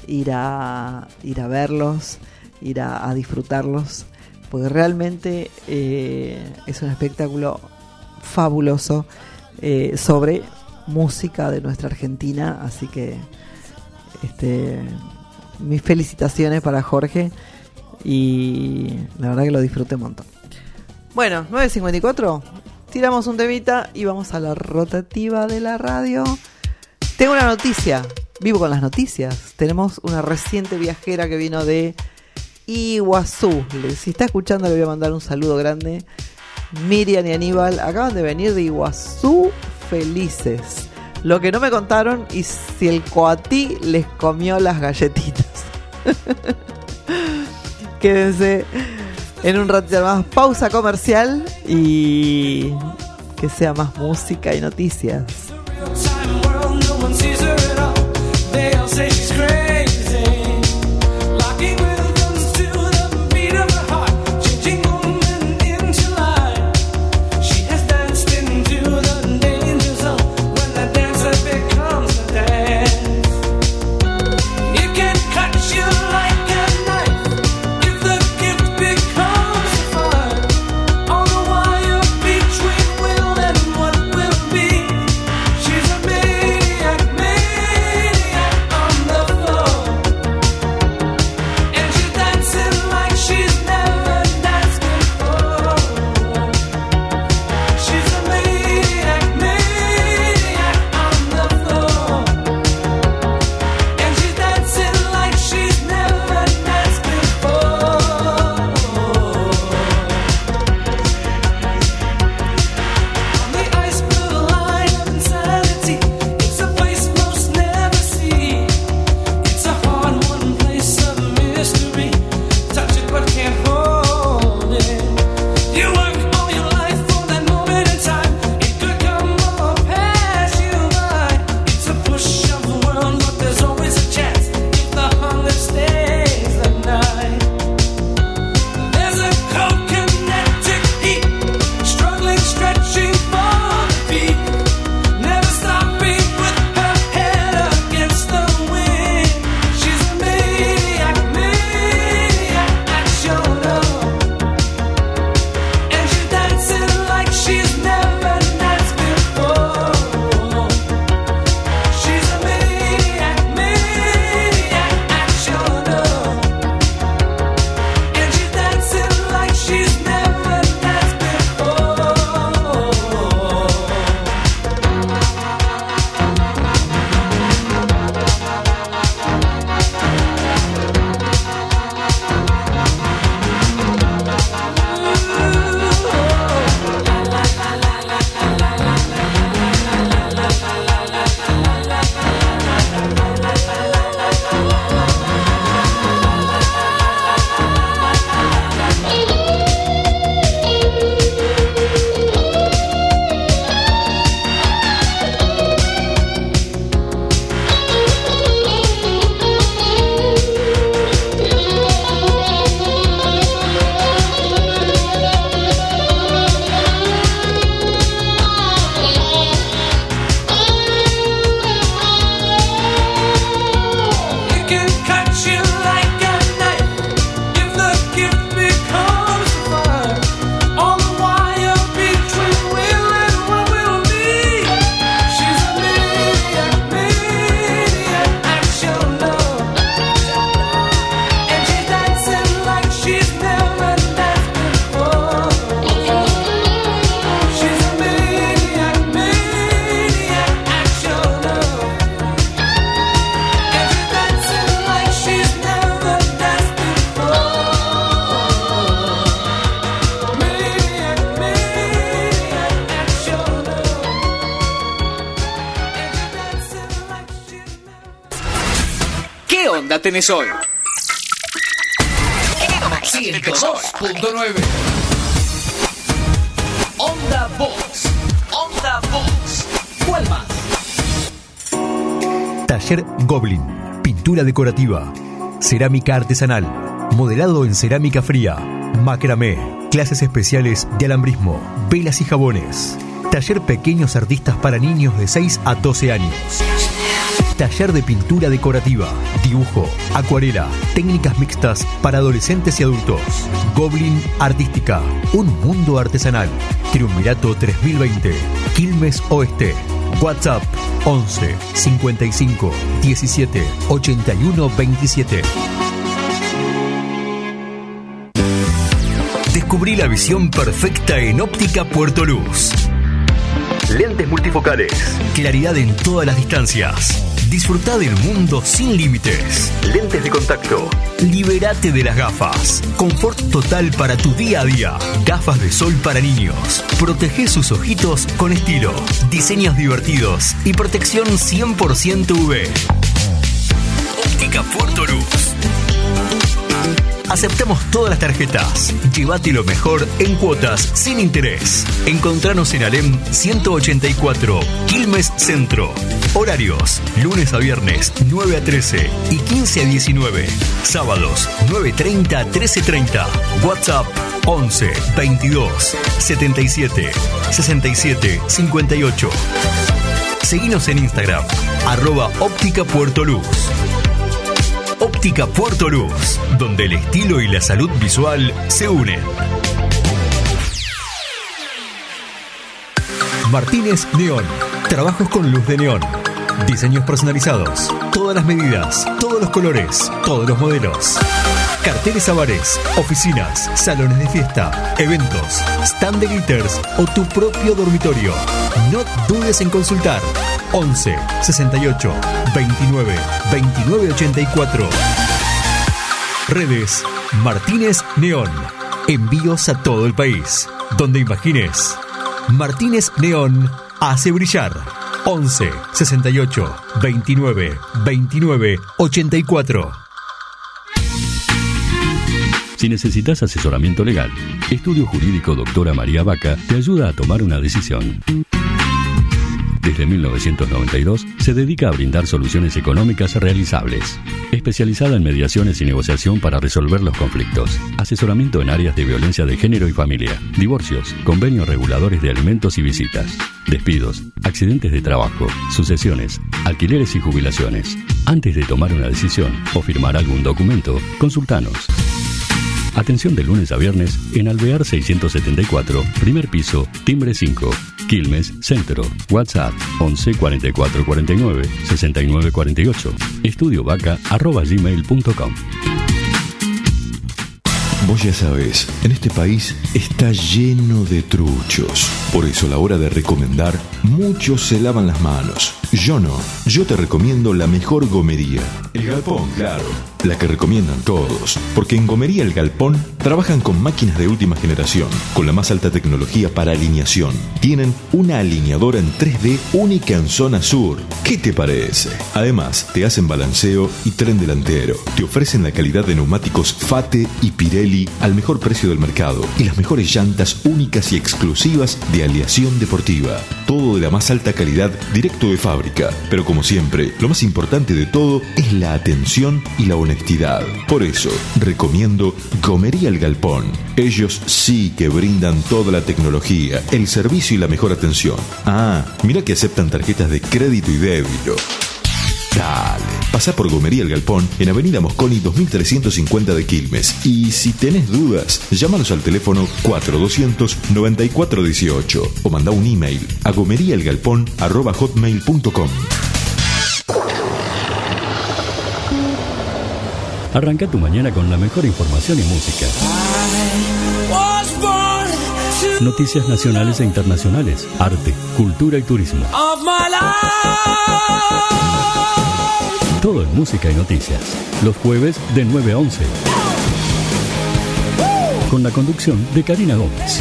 ir a, ir a verlos, ir a, a disfrutarlos, porque realmente eh, es un espectáculo fabuloso eh, sobre música de nuestra Argentina, así que este, mis felicitaciones para Jorge y la verdad que lo disfruté un montón. Bueno, nueve cincuenta y cuatro, tiramos un temita y vamos a la rotativa de la radio. Tengo una noticia, vivo con las noticias. Tenemos una reciente viajera que vino de Iguazú. Si está escuchando le voy a mandar un saludo grande. Miriam y Aníbal acaban de venir de Iguazú felices. Lo que no me contaron y si el coatí les comió las galletitas. Quédense en un ratito más, pausa comercial y que sea más música y noticias. onda tenés hoy? ciento dos punto nueve Onda Box. Onda Box. ¿Cuál más? Taller Goblin. Pintura decorativa. Cerámica artesanal. Modelado en cerámica fría. Macramé. Clases especiales de alambrismo. Velas y jabones. Taller Pequeños Artistas para niños de seis a doce años. Taller de pintura decorativa, dibujo, acuarela, técnicas mixtas para adolescentes y adultos. Goblin Artística, un mundo artesanal. Triunvirato tres mil veinte, Quilmes Oeste. WhatsApp once cincuenta y cinco diecisiete ochenta y uno veintisiete. Descubrí la visión perfecta en Óptica Puerto Luz. Lentes multifocales, claridad en todas las distancias. Disfrutá del mundo sin límites. Lentes de contacto. Libérate de las gafas. Confort total para tu día a día. Gafas de sol para niños. Protege sus ojitos con estilo. Diseños divertidos y protección cien por ciento U V. Óptica Puerto Luz. Aceptamos todas las tarjetas. Llévate lo mejor en cuotas sin interés. Encontranos en Alem ciento ochenta y cuatro, Quilmes Centro. Horarios: lunes a viernes nueve a trece y quince a diecinueve. Sábados nueve treinta a trece treinta. WhatsApp once veintidós setenta y siete sesenta y siete cincuenta y ocho. Seguinos en Instagram, arroba Óptica Puerto Luz. Óptica Puerto Luz, donde el estilo y la salud visual se unen. Martínez Neón. Trabajos con luz de neón. Diseños personalizados. Todas las medidas, todos los colores, todos los modelos. Carteles a bares, oficinas, salones de fiesta, eventos, stand de glitters o tu propio dormitorio. No dudes en consultar. once sesenta y ocho veintinueve veintinueve ochenta y cuatro. Redes Martínez Neón. Envíos a todo el país. Donde imagines. Martínez Neón hace brillar. once sesenta y ocho veintinueve veintinueve ochenta y cuatro. Si necesitas asesoramiento legal, Estudio Jurídico Doctora María Vaca te ayuda a tomar una decisión. Desde mil novecientos noventa y dos se dedica a brindar soluciones económicas realizables. Especializada en mediaciones y negociación para resolver los conflictos. Asesoramiento en áreas de violencia de género y familia. Divorcios, convenios reguladores de alimentos y visitas. Despidos, accidentes de trabajo, sucesiones, alquileres y jubilaciones. Antes de tomar una decisión o firmar algún documento, consultanos. Atención de lunes a viernes en Alvear seiscientos setenta y cuatro, primer piso, timbre cinco, Quilmes Centro. WhatsApp once cuarenta y cuatro cuarenta y nueve sesenta y nueve cuarenta y ocho. Estudiovaca arroba gmail punto com. Vos ya sabés, en este país está lleno de truchos. Por eso a la hora de recomendar, muchos se lavan las manos. Yo no. Yo te recomiendo la mejor gomería. El Galpón, claro. La que recomiendan todos. Porque en Gomería El Galpón trabajan con máquinas de última generación, con la más alta tecnología para alineación. Tienen una alineadora en tres D única en zona sur. ¿Qué te parece? Además, te hacen balanceo y tren delantero. Te ofrecen la calidad de neumáticos Fate y Pirelli al mejor precio del mercado y las mejores llantas únicas y exclusivas de aleación deportiva. Todo de la más alta calidad directo de fábrica. Pero como siempre, lo más importante de todo es la atención y la honestidad. Por eso, recomiendo Gomería El Galpón. Ellos sí que brindan toda la tecnología, el servicio y la mejor atención. Ah, mira que aceptan tarjetas de crédito y débito. Dale, pasá por Gomería El Galpón en Avenida Mosconi dos mil trescientos cincuenta de Quilmes. Y si tenés dudas, llámanos al teléfono cuatro doscientos noventa y cuatro dieciocho o mandá un email a gomeriaelgalpón arroba hotmail punto com. Arranca tu mañana con la mejor información y música. Noticias nacionales e internacionales, arte, cultura y turismo. Todo en música y noticias. Los jueves de nueve a once. Con la conducción de Karina Gómez.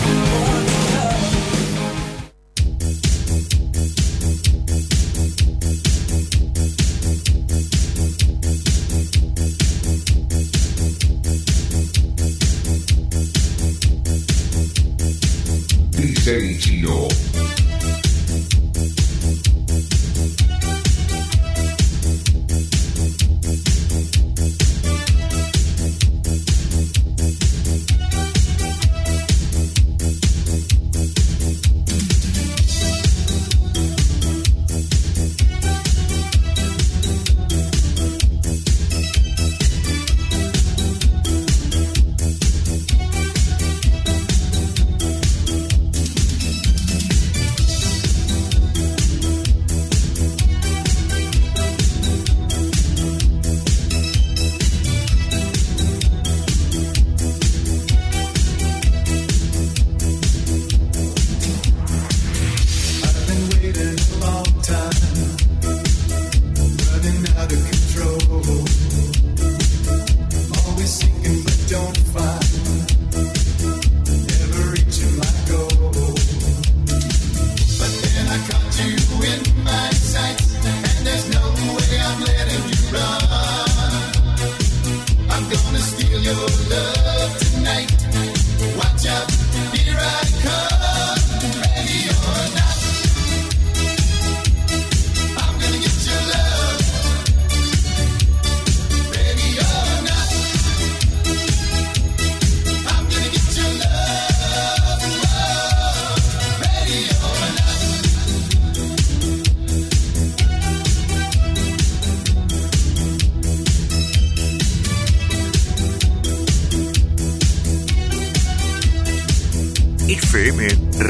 Dice Chino.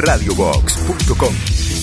radiobox punto com.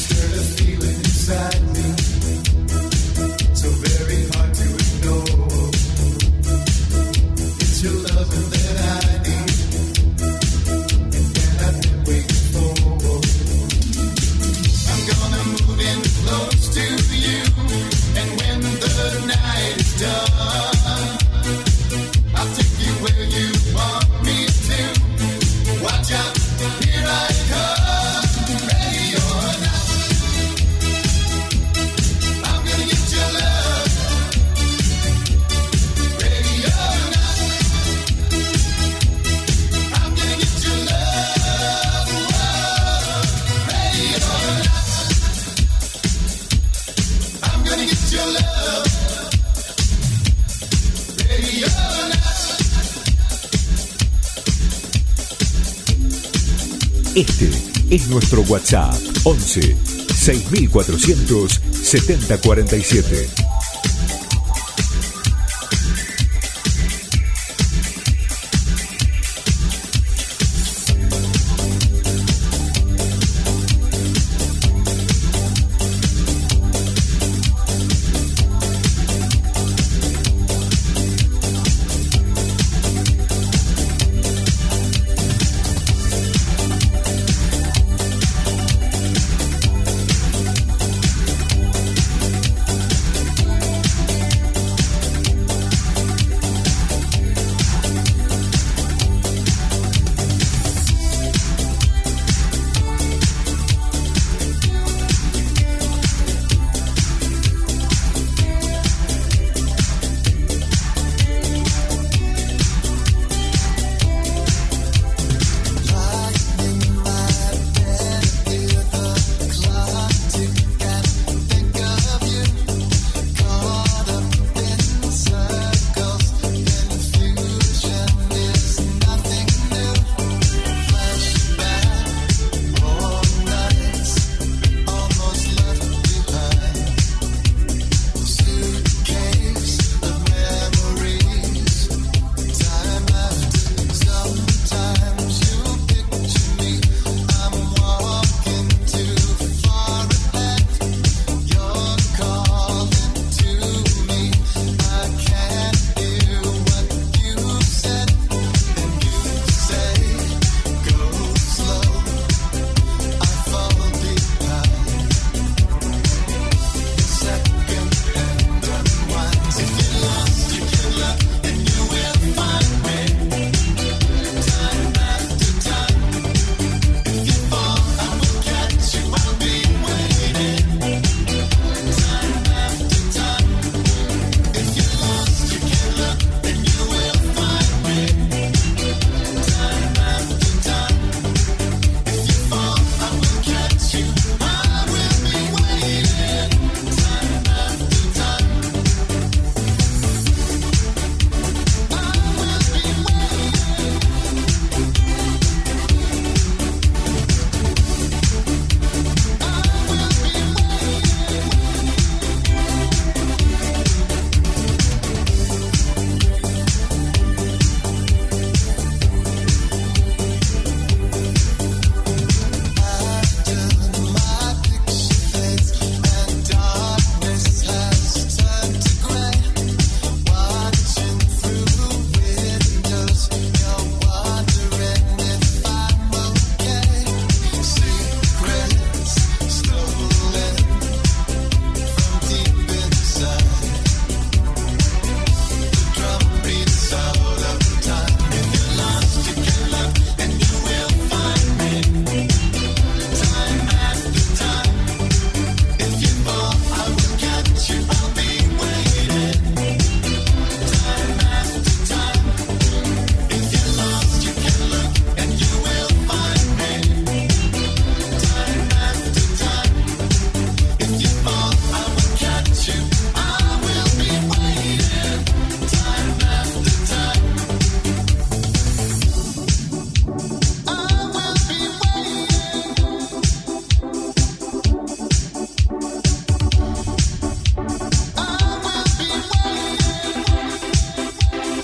Este es nuestro WhatsApp once seis mil cuatrocientos setenta cuarenta y siete.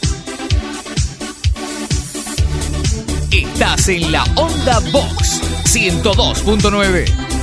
Estás en la Onda Box ciento dos punto nueve.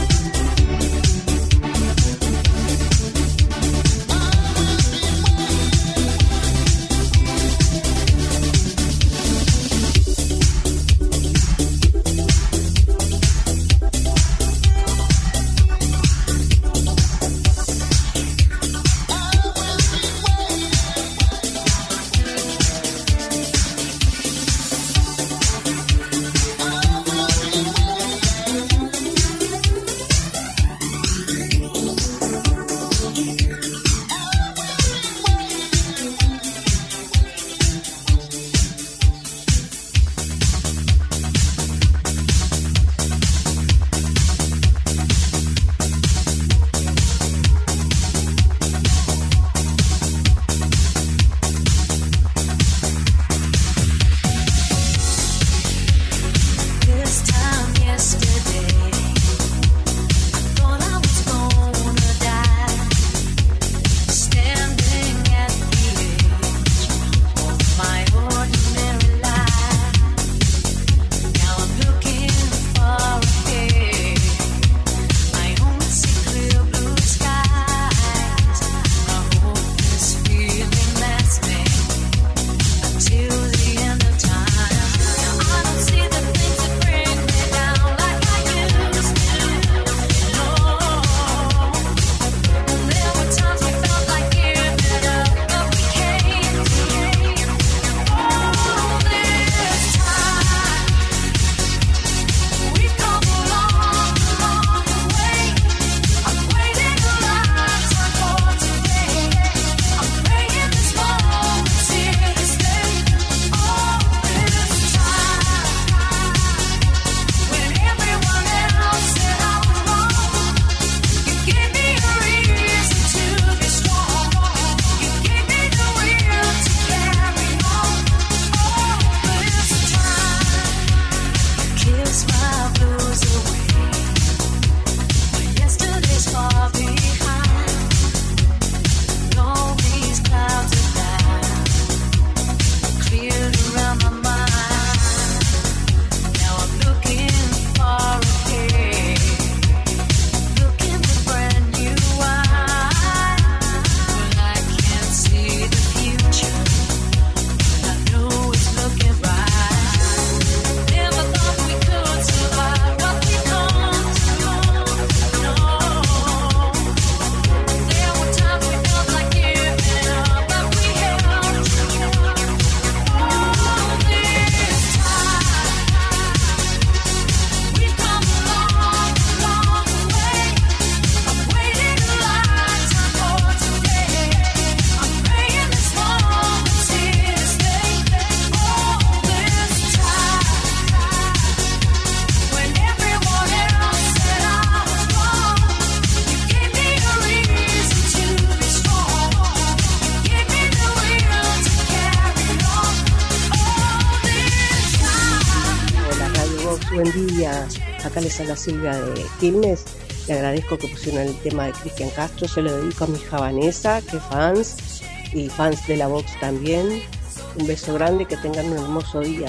Buen día, acá les habla Silvia de Quilmes. Le agradezco que pusieron el tema de Cristian Castro. Yo le dedico a mi hija Vanessa, que es fans, y fans de la Vox también. Un beso grande, que tengan un hermoso día.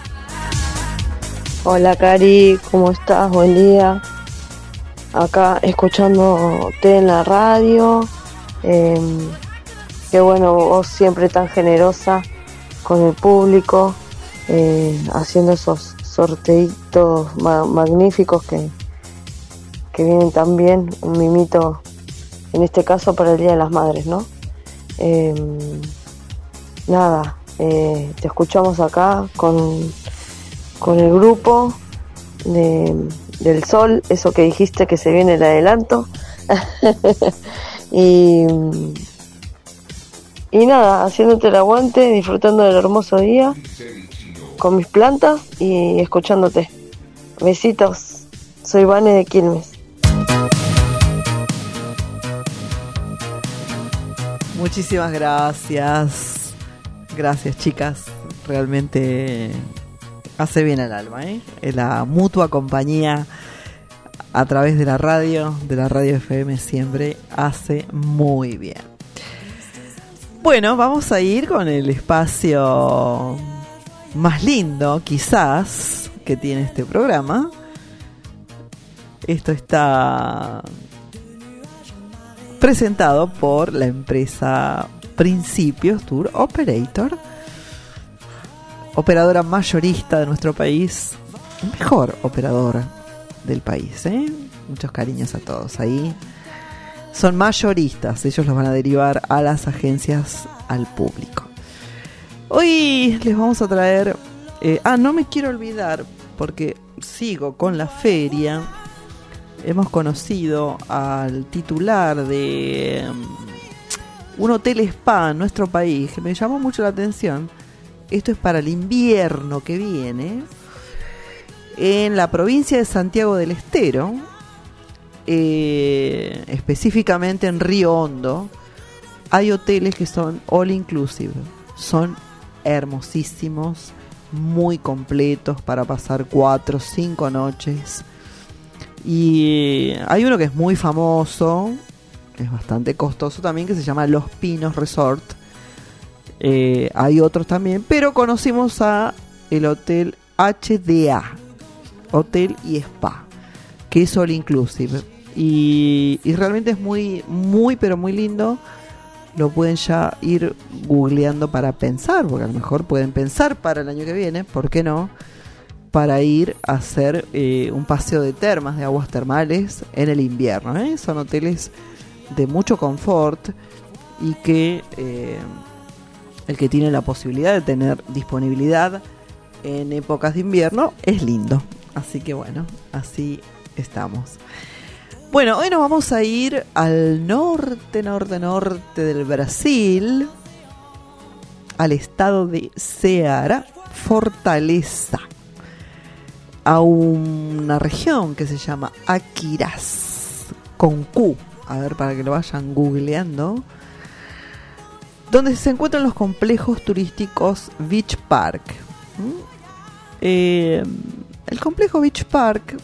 Hola Cari, ¿cómo estás? Buen día. Acá escuchándote en la radio. Eh, qué bueno, vos siempre tan generosa con el público, eh, haciendo esos sorteitos ma- magníficos que, que vienen tan bien. Un mimito, en este caso para el Día de las Madres, ¿no? Eh, nada, eh, te escuchamos acá con, con el grupo de, del Sol, eso que dijiste que se viene el adelanto. y, y nada, haciéndote el aguante, disfrutando del hermoso día con mis plantas y escuchándote. Besitos, soy Vane de Quilmes. Muchísimas gracias. Gracias, chicas. Realmente hace bien al alma, ¿eh? La mutua compañía a través de la radio, de la radio F M, siempre hace muy bien. Bueno, vamos a ir con el espacio más lindo, quizás, que tiene este programa, Esto está presentado por la empresa Principios Tour Operator, operadora mayorista de nuestro país, el mejor operador del país, ¿eh? Muchos cariños a todos ahí. Son mayoristas, ellos los van a derivar a las agencias, al público. Hoy les vamos a traer, eh, ah, no me quiero olvidar, porque sigo con la feria. Hemos conocido al titular de um, un hotel spa en nuestro país, que me llamó mucho la atención. Esto es para el invierno que viene, en la provincia de Santiago del Estero, eh, específicamente en Río Hondo. Hay hoteles que son all inclusive, son hermosísimos, muy completos para pasar cuatro, cinco noches. Y hay uno que es muy famoso, es bastante costoso también, que se llama Los Pinos Resort. Eh, hay otros también, pero conocimos a el hotel H D A, Hotel y Spa, que es all inclusive. Y, y realmente es muy, muy, pero muy lindo. Lo pueden ya ir googleando para pensar, porque a lo mejor pueden pensar para el año que viene, ¿por qué no? Para ir a hacer eh, un paseo de termas, de aguas termales en el invierno, ¿eh? Son hoteles de mucho confort y que eh, el que tiene la posibilidad de tener disponibilidad en épocas de invierno es lindo. Así que bueno, así estamos. Bueno, hoy nos vamos a ir al norte, norte, norte del Brasil, al estado de Ceará, Fortaleza, a una región que se llama Aquiraz, con Q, a ver, para que lo vayan googleando, donde se encuentran los complejos turísticos Beach Park. ¿Mm? Eh, el complejo Beach Park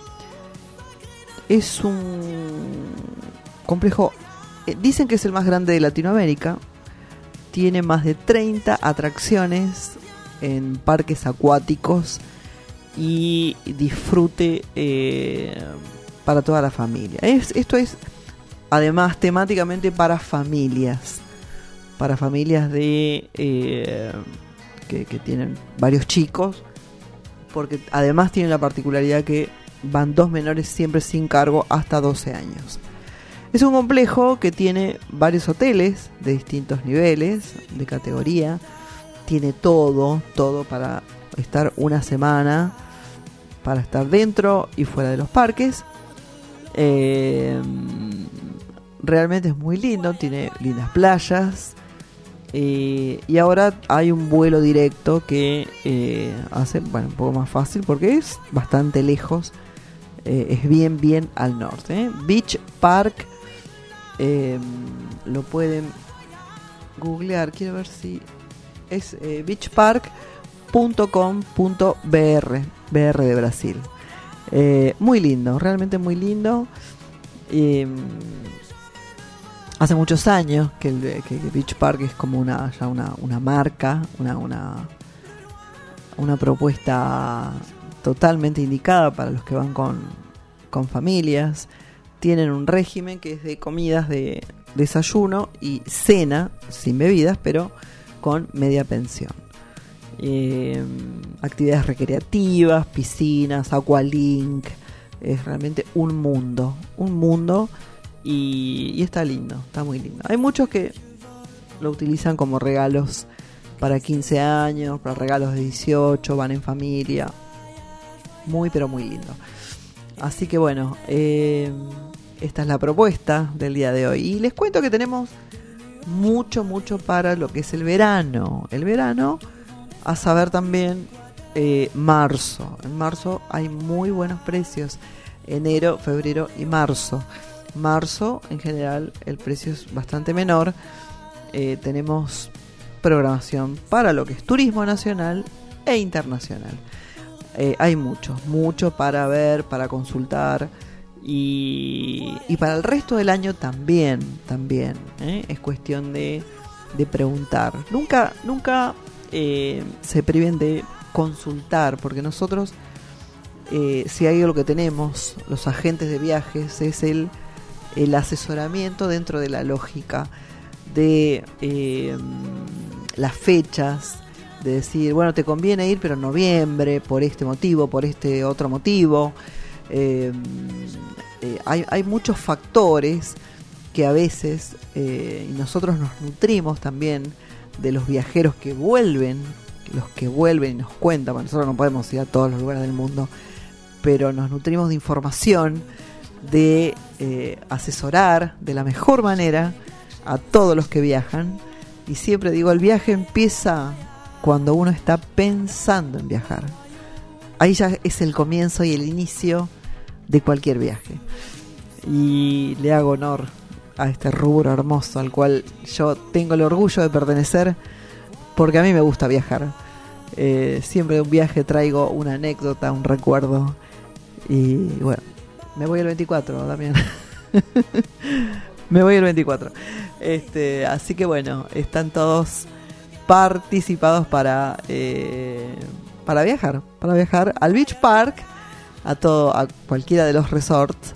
es un complejo, eh, dicen que es el más grande de Latinoamérica, tiene más de treinta atracciones en parques acuáticos y disfrute eh, para toda la familia. Es, esto es además temáticamente para familias, para familias de eh, que, que tienen varios chicos, porque además tiene la particularidad que van dos menores siempre sin cargo hasta doce años. Es un complejo que tiene varios hoteles de distintos niveles, de categoría. Tiene todo, todo para estar una semana, para estar dentro y fuera de los parques. Eh, realmente es muy lindo, tiene lindas playas. Eh, y ahora hay un vuelo directo que eh, hace, bueno, un poco más fácil porque es bastante lejos. Eh, es bien, bien al norte. ¿eh? Beach Park, eh, lo pueden googlear. Quiero ver si es eh, beach park punto com punto b r, B R de Brasil. Eh, muy lindo, realmente muy lindo. Eh, hace muchos años que el que, que Beach Park es como una ya una, una marca, una, una, una propuesta totalmente indicada para los que van con, con familias. Tienen un régimen que es de comidas de desayuno y cena sin bebidas, pero con media pensión. Eh, actividades recreativas, piscinas, aqualink. Es realmente un mundo, un mundo y, y está lindo, está muy lindo. Hay muchos que lo utilizan como regalos para quince años, para regalos de dieciocho, van en familia. Muy pero muy lindo. Así que bueno, eh, esta es la propuesta del día de hoy. Y les cuento que tenemos mucho, mucho para lo que es el verano. El verano, a saber también eh, marzo. En marzo hay muy buenos precios. Enero, febrero y marzo. Marzo, en general, el precio es bastante menor. Eh, tenemos programación para lo que es turismo nacional e internacional. Eh, hay mucho, mucho para ver, para consultar y, y para el resto del año también, también. ¿eh? Es cuestión de, de preguntar. Nunca, nunca eh, se priven de consultar, porque nosotros eh, si hay algo que tenemos los agentes de viajes es el, el asesoramiento dentro de la lógica de eh, las fechas, de decir, bueno, te conviene ir pero en noviembre por este motivo, por este otro motivo. Eh, eh, hay, hay muchos factores que a veces, eh, y nosotros nos nutrimos también de los viajeros que vuelven, los que vuelven y nos cuentan, porque nosotros no podemos ir a todos los lugares del mundo, pero nos nutrimos de información, de eh, asesorar de la mejor manera a todos los que viajan. Y siempre digo, el viaje empieza cuando uno está pensando en viajar. Ahí ya es el comienzo y el inicio de cualquier viaje. Y le hago honor a este rubro hermoso al cual yo tengo el orgullo de pertenecer, porque a mí me gusta viajar. Eh, siempre de un viaje traigo una anécdota, un recuerdo. Y bueno, me voy el veinticuatro, Damián. Me voy el veinticuatro. Este, así que bueno, están todos participados para eh, para viajar, para viajar al Beach Park, a todo, a cualquiera de los resorts,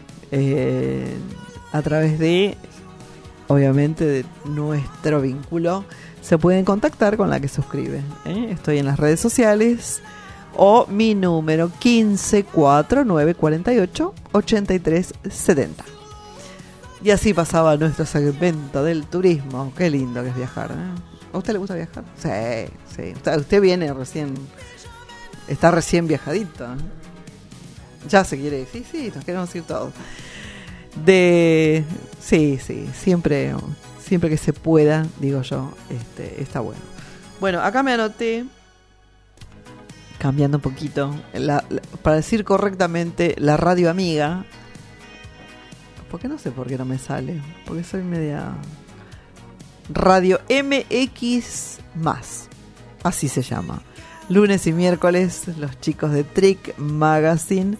eh, a través de, obviamente, de nuestro vínculo. Se pueden contactar con la que suscribe, ¿eh? Estoy en las redes sociales o mi número quince cuarenta y nueve cuarenta y ocho ochenta y tres setenta. Y así pasaba nuestro segmento del turismo. Qué lindo que es viajar, ¿eh? ¿A usted le gusta viajar? Sí, sí. Usted, usted viene recién, está recién viajadito, ¿eh? Ya se quiere decir, sí, sí, nos queremos ir todos. De, sí, sí, siempre, siempre que se pueda, digo yo, este, está bueno. Bueno, acá me anoté, cambiando un poquito, la, la, para decir correctamente, la radio amiga. Porque no sé por qué no me sale, porque soy media... Radio M X más, así se llama. Lunes y miércoles, los chicos de Trick Magazine,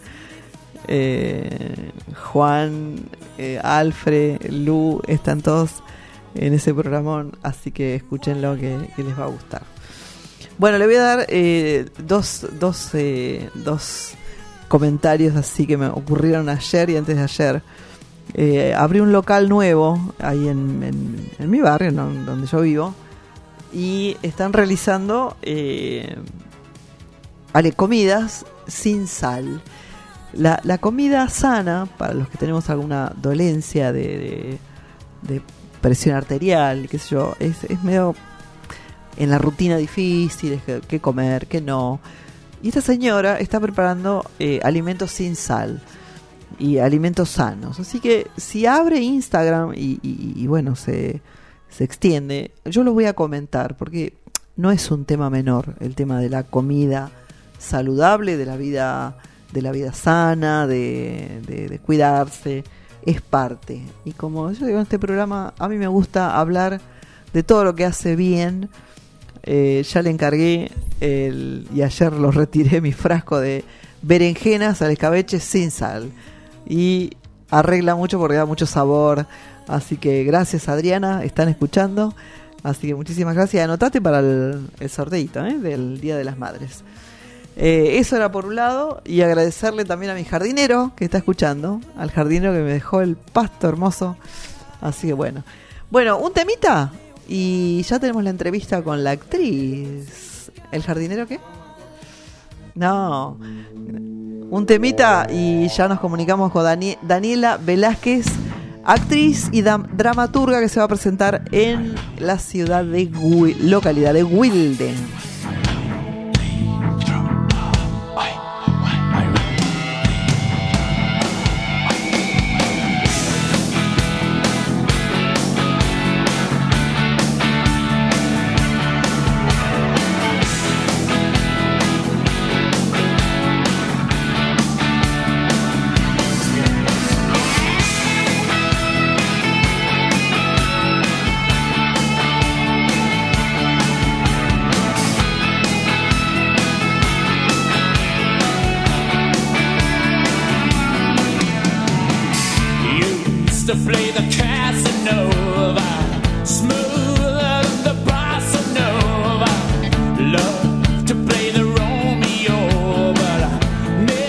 eh, Juan, eh, Alfred, Lu, están todos en ese programón, así que escúchenlo que, que les va a gustar. Bueno, le voy a dar eh, dos, dos, eh, dos comentarios así que me ocurrieron ayer y antes de ayer. Eh, abrí un local nuevo ahí en, en, en mi barrio, ¿no? Donde yo vivo, y están realizando eh, vale, comidas sin sal. La, la comida sana, para los que tenemos alguna dolencia de, de, de presión arterial, qué sé yo, es, es medio en la rutina difícil, qué que comer, qué no. Y esta señora está preparando eh, alimentos sin sal y alimentos sanos. Así que si abre Instagram y, y, y bueno, se, se extiende, yo lo voy a comentar porque no es un tema menor el tema de la comida saludable, de la vida, de la vida sana, de, de, de cuidarse, es parte. Y como yo digo en este programa, a mí me gusta hablar de todo lo que hace bien. Eh, ya le encargué el, y ayer lo retiré, mi frasco de berenjenas al escabeche sin sal, y arregla mucho porque da mucho sabor. Así que gracias, Adriana, están escuchando, así que muchísimas gracias. Anotate para el, el sorteito, ¿eh? Del Día de las Madres. Eh, eso era por un lado, y agradecerle también a mi jardinero que está escuchando, al jardinero que me dejó el pasto hermoso. Así que bueno, bueno, un temita y ya tenemos la entrevista con la actriz. ¿El jardinero qué? No, un temita y ya nos comunicamos con Dani- Daniela Velázquez, actriz y dam- dramaturga que se va a presentar en la ciudad de Gu- localidad de Wilde. To play the Casanova, smoother than the bossa nova. Love to play the Romeo, but I never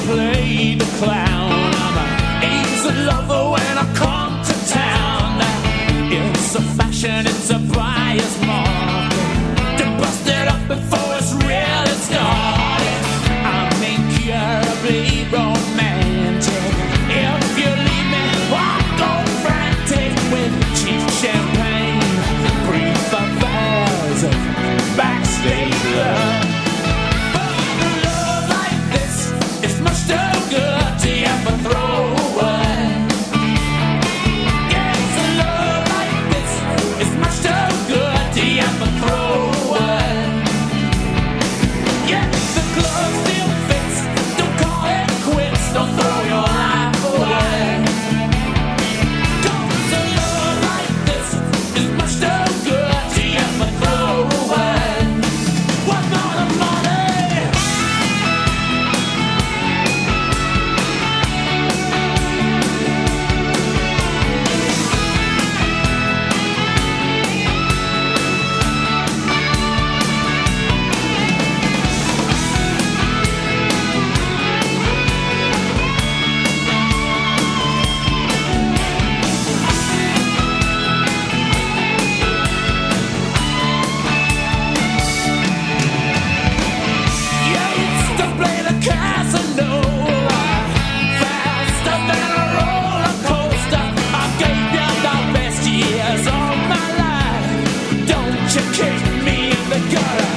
played the clown. I'm an easy lover when I come to town. It's a fashion, it's a buyer's market. To bust it up before it's really started. I'm incurably romantic. If you leave me, I'll go frantic with cheap champagne, brief affairs, backstage love. But a love like this is much too good to ever throw away. Yes, a love like this is much too good to ever throw away. Yes, the glove still fits. Don't call it quits. Don't throw your life away. 'Cause a love like this is much too good to ever throw away. What for the money? Yeah, it's to play the Casanova, faster than a roller coaster. I gave you the best years of my life. Don't you kick me in the gutter.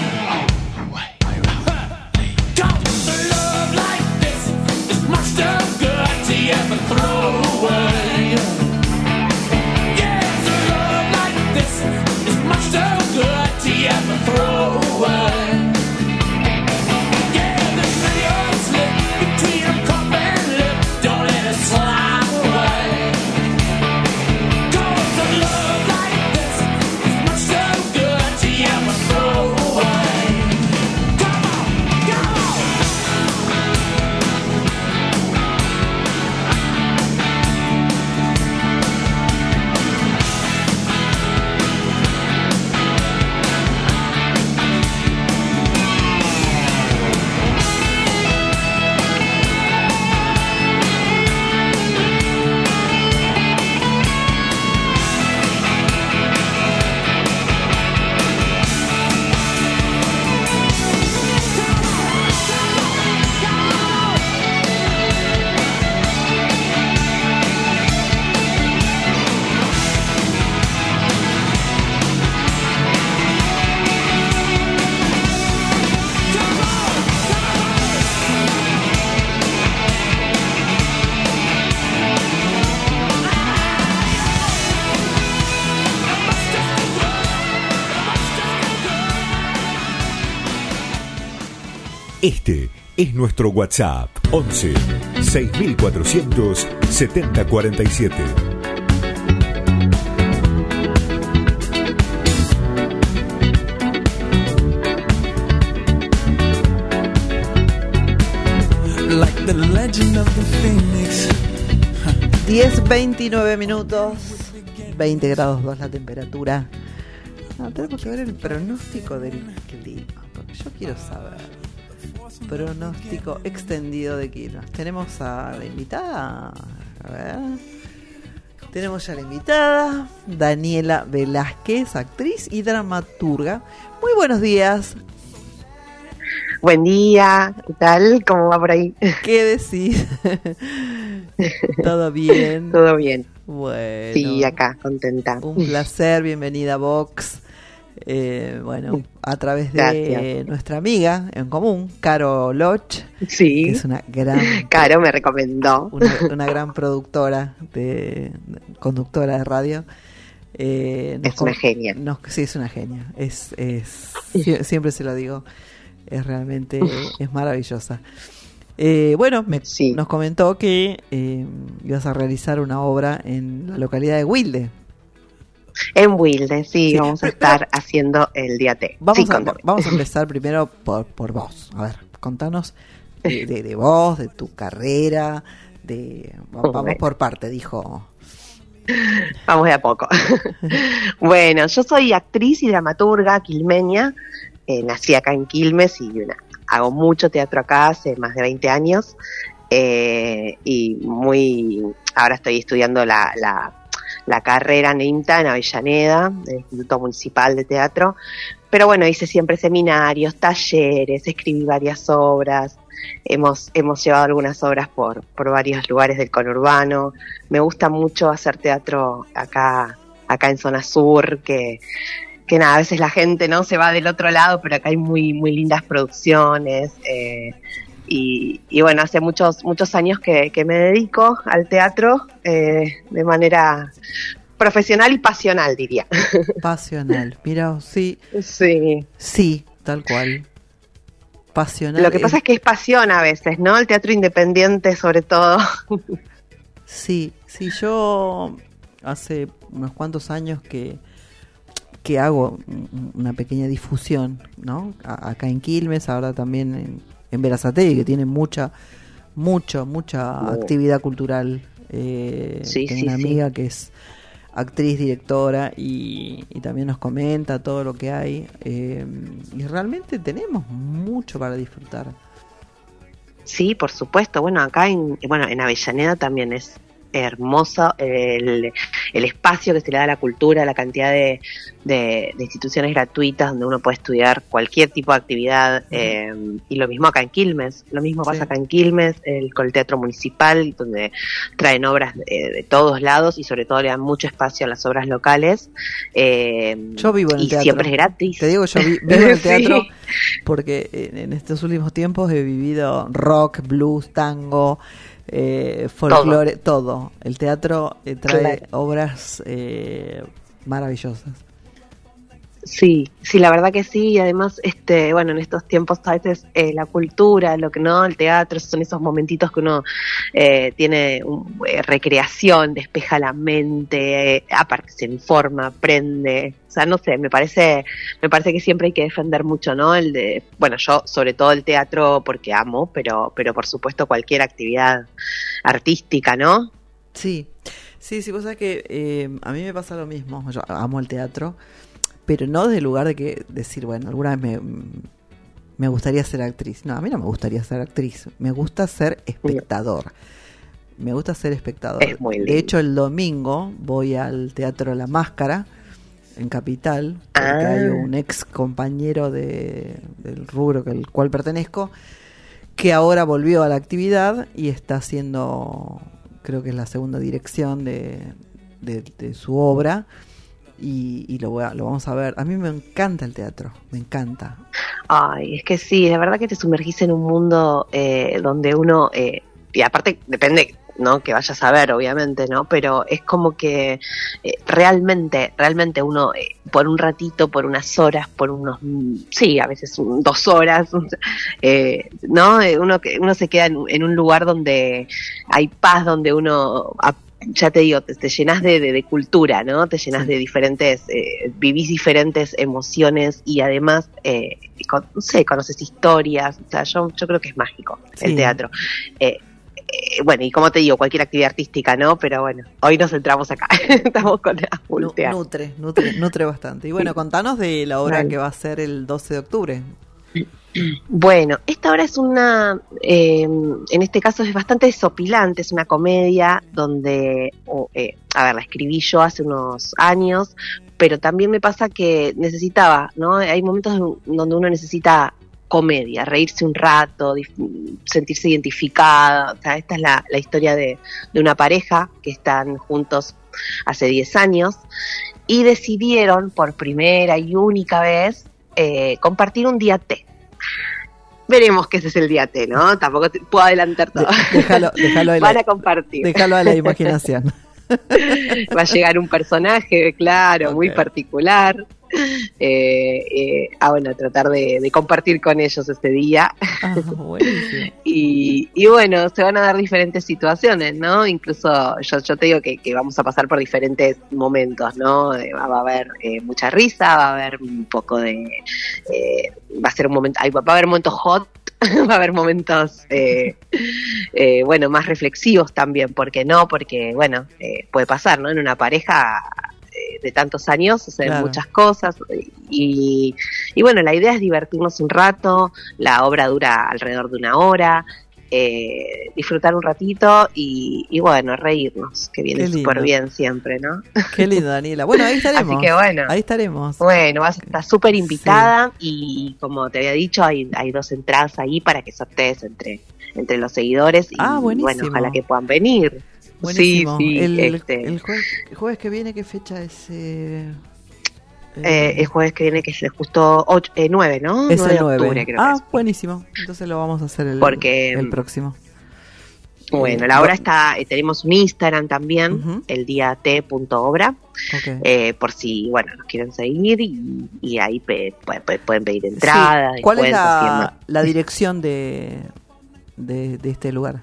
Cause a love like this is much too good to ever throw away. Yes, a love like this is much too good to ever throw away. Yeah, there's plenty of slip between a cup and lip. Don't let it slide away. 'Cause a love like this is much too good to ever throw away. Come on, come on. Este es nuestro WhatsApp once seis mil cuatrocientos setenta cuarenta y siete. Like the legend of the phoenix. diez veintinueve minutos, veinte grados dos la temperatura. No, tenemos que ver el pronóstico del clima, porque yo quiero saber. Pronóstico extendido de clima. Tenemos a la invitada. A ver. Tenemos ya a la invitada, Daniela Velázquez, actriz y dramaturga. Muy buenos días. Buen día, ¿qué tal? ¿Cómo va por ahí? ¿Qué decís? ¿Todo bien? Todo bien. Bueno. Sí, acá, contenta. Un placer, bienvenida a Vox. Eh, bueno, a través de Gracias. nuestra amiga en común, Caro Loch, sí. que es una gran Caro me recomendó. una, una gran productora de, de conductora de radio. Eh, es una genia. Nos, sí, es una genia. Es, es siempre se lo digo. Es realmente es maravillosa. Eh, bueno, me, sí. nos comentó que eh, ibas a realizar una obra en la localidad de Wilde. En Wilde, sí, sí, vamos a estar pero, haciendo el día T. Vamos, sí, a, vamos a empezar primero por, por vos. A ver, contanos de, de, de vos, de tu carrera, de vamos, vamos por parte, dijo. Vamos de a poco. Bueno, yo soy actriz y dramaturga quilmeña. Eh, nací acá en Quilmes y una, hago mucho teatro acá hace más de veinte años. eh, y muy, ahora estoy estudiando la, la, la carrera NIMTA en Avellaneda, del Instituto Municipal de Teatro, pero bueno, hice siempre seminarios, talleres, escribí varias obras, hemos, hemos llevado algunas obras por, por varios lugares del conurbano. Me gusta mucho hacer teatro acá, acá en Zona Sur, que, que nada, a veces la gente no se va del otro lado, pero acá hay muy, muy lindas producciones, eh, y, y bueno, hace muchos, muchos años que, que me dedico al teatro, eh, de manera profesional y pasional, diría. Pasional, mira, sí. Sí. Sí, tal cual. Pasional. Lo que pasa es que es pasión a veces, ¿no? El teatro independiente, sobre todo. Sí, sí, yo hace unos cuantos años que, que hago una pequeña difusión, ¿no? A- acá en Quilmes, ahora también en, en Berazategui, que tiene mucha, mucho, mucha Oh. actividad cultural. Eh, Sí, tengo sí, una sí. amiga que es actriz, directora y, y también nos comenta todo lo que hay, eh, y realmente tenemos mucho para disfrutar. Sí, por supuesto. Bueno, acá en, bueno, en Avellaneda también es hermoso el, el espacio que se le da a la cultura, la cantidad de, de, de instituciones gratuitas donde uno puede estudiar cualquier tipo de actividad, eh, y lo mismo acá en Quilmes, lo mismo pasa Sí. acá en Quilmes, el, con el Teatro Municipal, donde traen obras de, de todos lados y sobre todo le dan mucho espacio a las obras locales, eh, Yo vivo en el y teatro. siempre es gratis. Te digo, yo vi- vivo en el Sí. teatro porque en, en estos últimos tiempos he vivido rock, blues, tango, eh, folclore, todo. El teatro eh, trae Claro. obras eh, maravillosas. Sí, sí, la verdad que sí, y además, este, bueno, en estos tiempos a veces eh, la cultura, lo que no, el teatro, son esos momentitos que uno eh, tiene un, eh, recreación, despeja la mente, eh, aparte se informa, aprende, o sea, no sé, me parece, me parece que siempre hay que defender mucho, ¿no? El de, bueno, yo sobre todo el teatro porque amo, pero, pero por supuesto cualquier actividad artística, ¿no? Sí, sí, sí, vos sabés que eh, a mí me pasa lo mismo. Yo amo el teatro, pero no desde el lugar de que decir, bueno, alguna vez me, me gustaría ser actriz. No, a mí no me gustaría ser actriz. Me gusta ser espectador. Me gusta ser espectador. Es muy lindo. De hecho, el domingo voy al Teatro La Máscara en Capital, porque Ah. hay un ex compañero de, del rubro que- al cual pertenezco, que ahora volvió a la actividad y está haciendo, creo que es la segunda dirección de, de, de su obra, y, y lo, voy a- lo vamos a ver. A mí me encanta el teatro, me encanta. Ay, es que sí, de verdad que te sumergís en un mundo eh, donde uno, eh, y aparte depende, ¿no? Que vayas a ver, obviamente, ¿no? Pero es como que eh, realmente, realmente uno, eh, por un ratito, por unas horas, por unos, mm, sí, a veces un- dos horas, eh, ¿no? Eh, Uno, que- uno se queda en, en un lugar donde hay paz, donde uno... ap- ya te digo, te, te llenas de, de, de cultura, ¿no? Te llenas de diferentes, eh, vivís diferentes emociones y además, eh, con- no sé, conoces historias, o sea, yo, yo creo que es mágico el Sí. teatro. Eh, eh, bueno, y como te digo, cualquier actividad artística, ¿no? Pero bueno, hoy nos centramos acá, estamos con la full Nu- teatro. nutre, nutre, nutre bastante. Y bueno, Sí. contanos de la obra Dale. que va a ser el doce de octubre. Bueno, esta obra es una, eh, en este caso es bastante desopilante, es una comedia donde, oh, eh, a ver, la escribí yo hace unos años, pero también me pasa que necesitaba, ¿no? Hay momentos en donde uno necesita comedia, reírse un rato, dif- sentirse identificada, o sea, esta es la, la historia de, de una pareja que están juntos hace diez años y decidieron por primera y única vez eh, compartir un día T. Veremos que ese es el día T, ¿no? Tampoco te puedo adelantar todo. Déjalo, déjalo, a Van la, a compartir. déjalo a la imaginación. Va a llegar un personaje, claro, muy particular. Eh, eh, ah, bueno, tratar de, de compartir con ellos ese día. Ah, buenísimo. Y, y bueno, se van a dar diferentes situaciones, ¿no? Incluso yo, yo te digo que, que vamos a pasar por diferentes momentos, ¿no? Eh, va, va a haber eh, mucha risa, va a haber un poco de... eh, va a ser un momento... ay, va a haber momentos hot, va a haber momentos, eh, eh, bueno, más reflexivos también, ¿por qué no? Porque, bueno, eh, puede pasar, ¿no? En una pareja eh, de tantos años suceden Claro. muchas cosas y, y bueno, la idea es divertirnos un rato, la obra dura alrededor de una hora eh, disfrutar un ratito y, y bueno, reírnos, que viene Qué lindo. súper bien siempre, ¿no? Qué lindo, Daniela. Bueno, ahí estaremos. Así que bueno. Ahí estaremos. Bueno, vas a estar súper invitada y como te había dicho, hay, hay dos entradas ahí para que sortees entre, entre los seguidores y Ah, buenísimo. bueno, ojalá que puedan venir. Buenísimo. Sí, sí, el, este, el, jueves, el jueves que viene, ¿qué fecha es? Eh, eh, el jueves que viene, que es justo ocho, eh, nueve, ¿no? es nueve el de octubre, nueve. creo Ah, que es. buenísimo. Entonces lo vamos a hacer el, Porque, el próximo. Bueno, Eh, la obra no- está, eh, tenemos un Instagram también, Ujú. el día t punto obra, Ok. eh, por si, bueno, nos quieren seguir y, y ahí pe- pueden, pueden pedir entradas, Sí. ¿Cuál es descuentos y demás. la, la dirección de, de, de este lugar?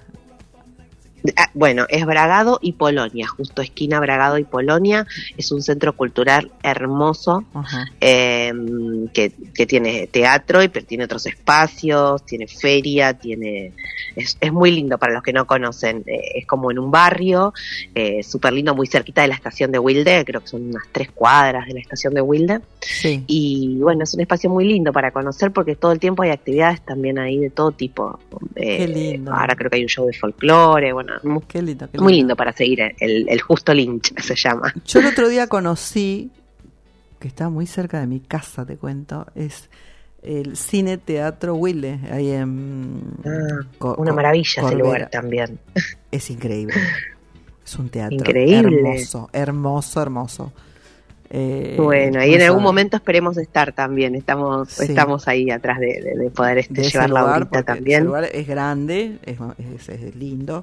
Ah, bueno, es Bragado y Polonia, justo esquina Bragado y Polonia. Es un centro cultural hermoso Ajá. eh, que, que tiene teatro, y pero tiene otros espacios, tiene feria, tiene es, es muy lindo para los que no conocen. Eh, es como en un barrio, eh, súper lindo, muy cerquita de la estación de Wilde, creo que son unas tres cuadras de la estación de Wilde. Sí. Y bueno, es un espacio muy lindo para conocer porque todo el tiempo hay actividades también ahí de todo tipo. Eh, Qué lindo. Ahora creo que hay un show de folclore, bueno, muy, Qué lindo, qué muy lindo. lindo para seguir. El, el Justo Lynch se llama. Yo el otro día conocí, que está muy cerca de mi casa, te cuento, es el Cine Teatro Wilde, ahí en... Ah, Co- una Co- maravilla ese Corbera. lugar también. Es increíble. Es un teatro Increíble. hermoso, hermoso, hermoso. Eh, Bueno, y no en algún saben. momento esperemos estar también. Estamos Sí. estamos ahí atrás de, de, de poder este, de ese llevar la lugar, horita porque también. ese lugar es grande, es, es, es lindo.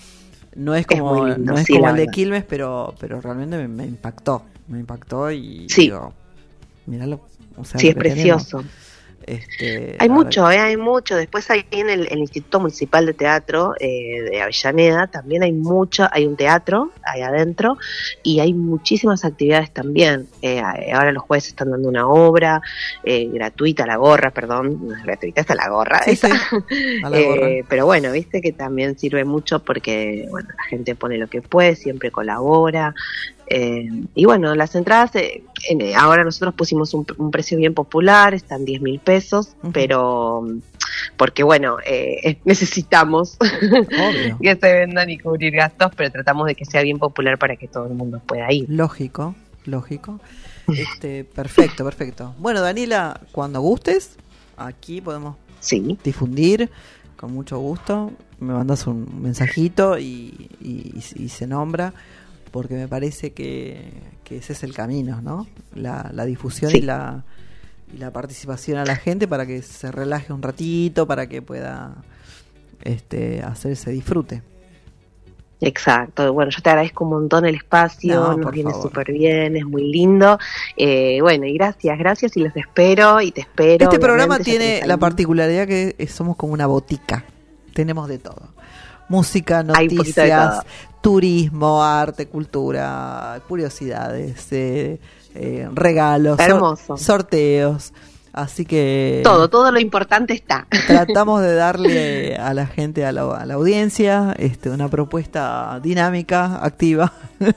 No es Es como, muy lindo, no es sí, como la el de verdad. Quilmes, pero, pero realmente me, me impactó. Me impactó y Sí. digo, míralo. O sea, Sí, lo es que tenemos. precioso. Este, Hay la mucho, eh, hay mucho. Después ahí en el, el Instituto Municipal de Teatro eh, de Avellaneda también hay mucho, hay un teatro ahí adentro y hay muchísimas actividades también. Eh, ahora los jueves están dando una obra eh, gratuita, la gorra, perdón, no es gratuita, está la gorra. Sí, esa. sí, a la gorra. Eh, pero bueno, viste que también sirve mucho porque bueno, la gente pone lo que puede, siempre colabora. Eh, y bueno, las entradas, eh, en, eh, ahora nosotros pusimos un, un precio bien popular, están diez mil pesos, Ujú. pero mm, porque bueno, eh, necesitamos Obvio. que se vendan y cubrir gastos, pero tratamos de que sea bien popular para que todo el mundo pueda ir. Lógico, lógico. Este, perfecto, perfecto. Bueno, Daniela, cuando gustes, aquí podemos Sí. difundir con mucho gusto. Me mandas un mensajito y, y, y se nombra, porque me parece que, que ese es el camino, ¿no? La, la difusión Sí. y la y la participación a la gente para que se relaje un ratito, para que pueda este hacer ese disfrute. Exacto, bueno, yo te agradezco un montón el espacio, No, nos por viene favor. súper bien, es muy lindo. Eh, bueno, y gracias, gracias y los espero y te espero. Este programa obviamente, ya tiene tenés la ahí- particularidad que es- somos como una botica. Tenemos de todo. Música, Hay un poquito de noticias, todo. turismo, arte, cultura, curiosidades, eh, eh, regalos, sor- Hermoso. sorteos. Así que Todo, todo lo importante está. tratamos de darle a la gente, a la, a la audiencia, este, una propuesta dinámica, activa.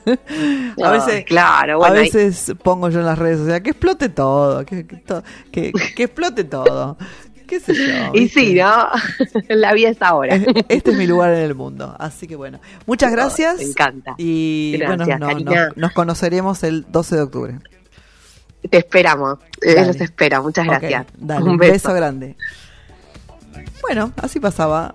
a Ay, veces, claro, bueno, a ahí- veces pongo yo en las redes sociales que explote todo, que, que, to- que, que explote todo. ¿Qué sé yo? Y ¿viste? sí, ¿no? La vida es ahora. Este es mi lugar en el mundo. Así que bueno, muchas gracias. Me encanta. Y Gracias, bueno, no- Karina. nos, nos conoceremos el doce de octubre. Te esperamos, eh, Dale. los espero. Muchas Ok, gracias. dale, un un beso. beso grande. Bueno, así pasaba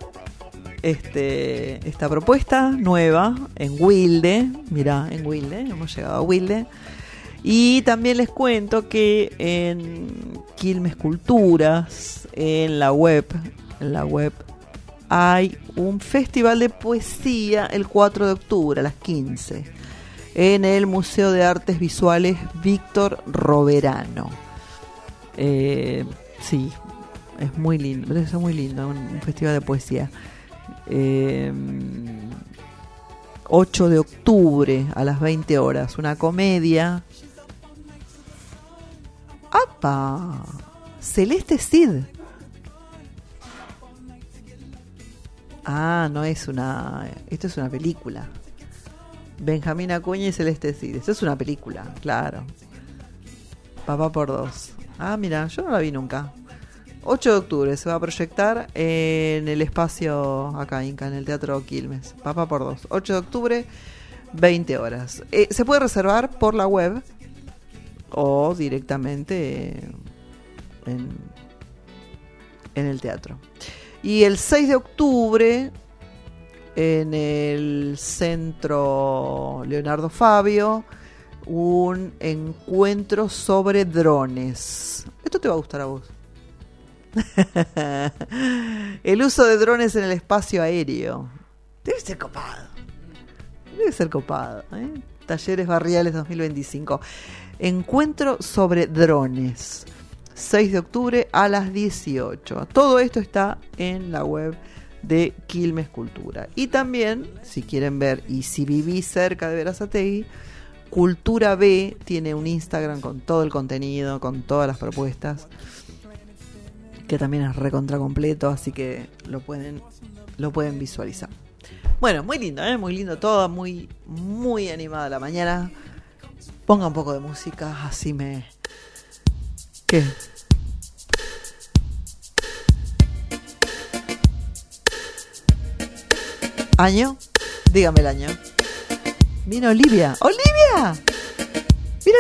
este esta propuesta nueva en Wilde. Mirá, en Wilde, hemos llegado a Wilde. Y también les cuento que en Quilmes Culturas, en la web, en la web hay un festival de poesía el cuatro de octubre a las quince en el Museo de Artes Visuales Víctor Roverano. Eh, sí, es muy lindo, es muy lindo, un, un festival de poesía. Eh, ocho de octubre a las veinte horas, una comedia. ¡Apa! Celeste Cid. Ah, no es una... Esto es una película. Benjamín Acuña y Celeste Cid. Esto es una película, claro. Papá por dos. Ah, mira, yo no la vi nunca. ocho de octubre se va a proyectar en el espacio acá, Inca, en el Teatro Quilmes. Papá por dos. ocho de octubre, veinte horas. Eh, se puede reservar por la web o directamente en, en el teatro. Y el seis de octubre, en el Centro Leonardo Fabio, un encuentro sobre drones. Esto te va a gustar a vos. El uso de drones en el espacio aéreo. Debe ser copado. Debe ser copado, ¿eh? Talleres Barriales dos mil veinticinco. Encuentro sobre drones. seis de octubre a las dieciocho. Todo esto está en la web de Quilmes Cultura. Y también, si quieren ver, y si vivís cerca de Berazategui, Cultura B tiene un Instagram con todo el contenido, con todas las propuestas, que también es recontra completo, así que lo pueden, lo pueden visualizar. Bueno, muy lindo, ¿eh? Muy lindo todo, muy, muy animada la mañana. Ponga un poco de música, así me... ¿Qué? ¿Año? Dígame el año. Vino Olivia. ¡Olivia! ¿Vino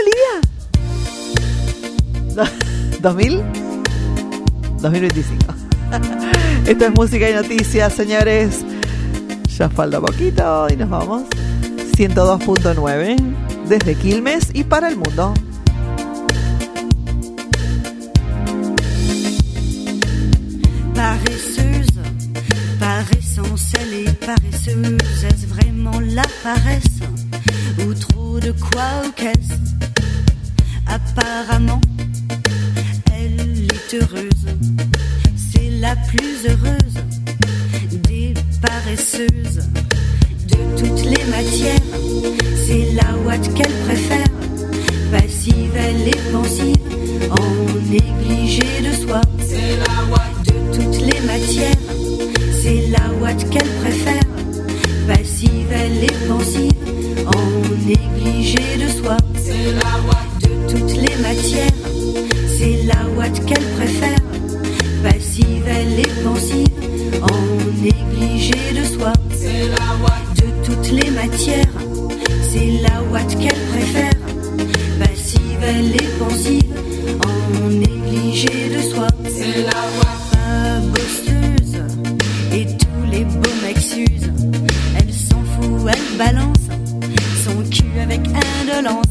Olivia? ¿dos mil? dos mil veinticinco. Esto es música y noticias, señores. Ya falta poquito y nos vamos. ciento dos punto nueve desde Quilmes y para el mundo. Paresseuse, par essence, elle est paresseuse. Est-ce vraiment la paresse ou trop de quoi ou qu'est-ce? Apparemment, elle est heureuse. C'est la plus heureuse des paresseuses. De toutes les matières, c'est la ouate qu'elle préfère. Passive, elle est pensive, en négligé de soi. C'est la ouate. De toutes les matières, c'est la ouate qu'elle préfère. Passive, elle est pensive, en négligé de soi. C'est la ouate. De toutes les matières, c'est la ouate qu'elle préfère. Passive, elle est pensive, en négligé de soi. C'est la ouate. De toutes les matières, c'est la ouate qu'elle préfère. Passive, elle est pensive, en négligé de soi. C'est la ouate. Pas bosseuse, et tous les beaux mecs s'usent. Elle s'en fout, elle balance son cul avec indolence.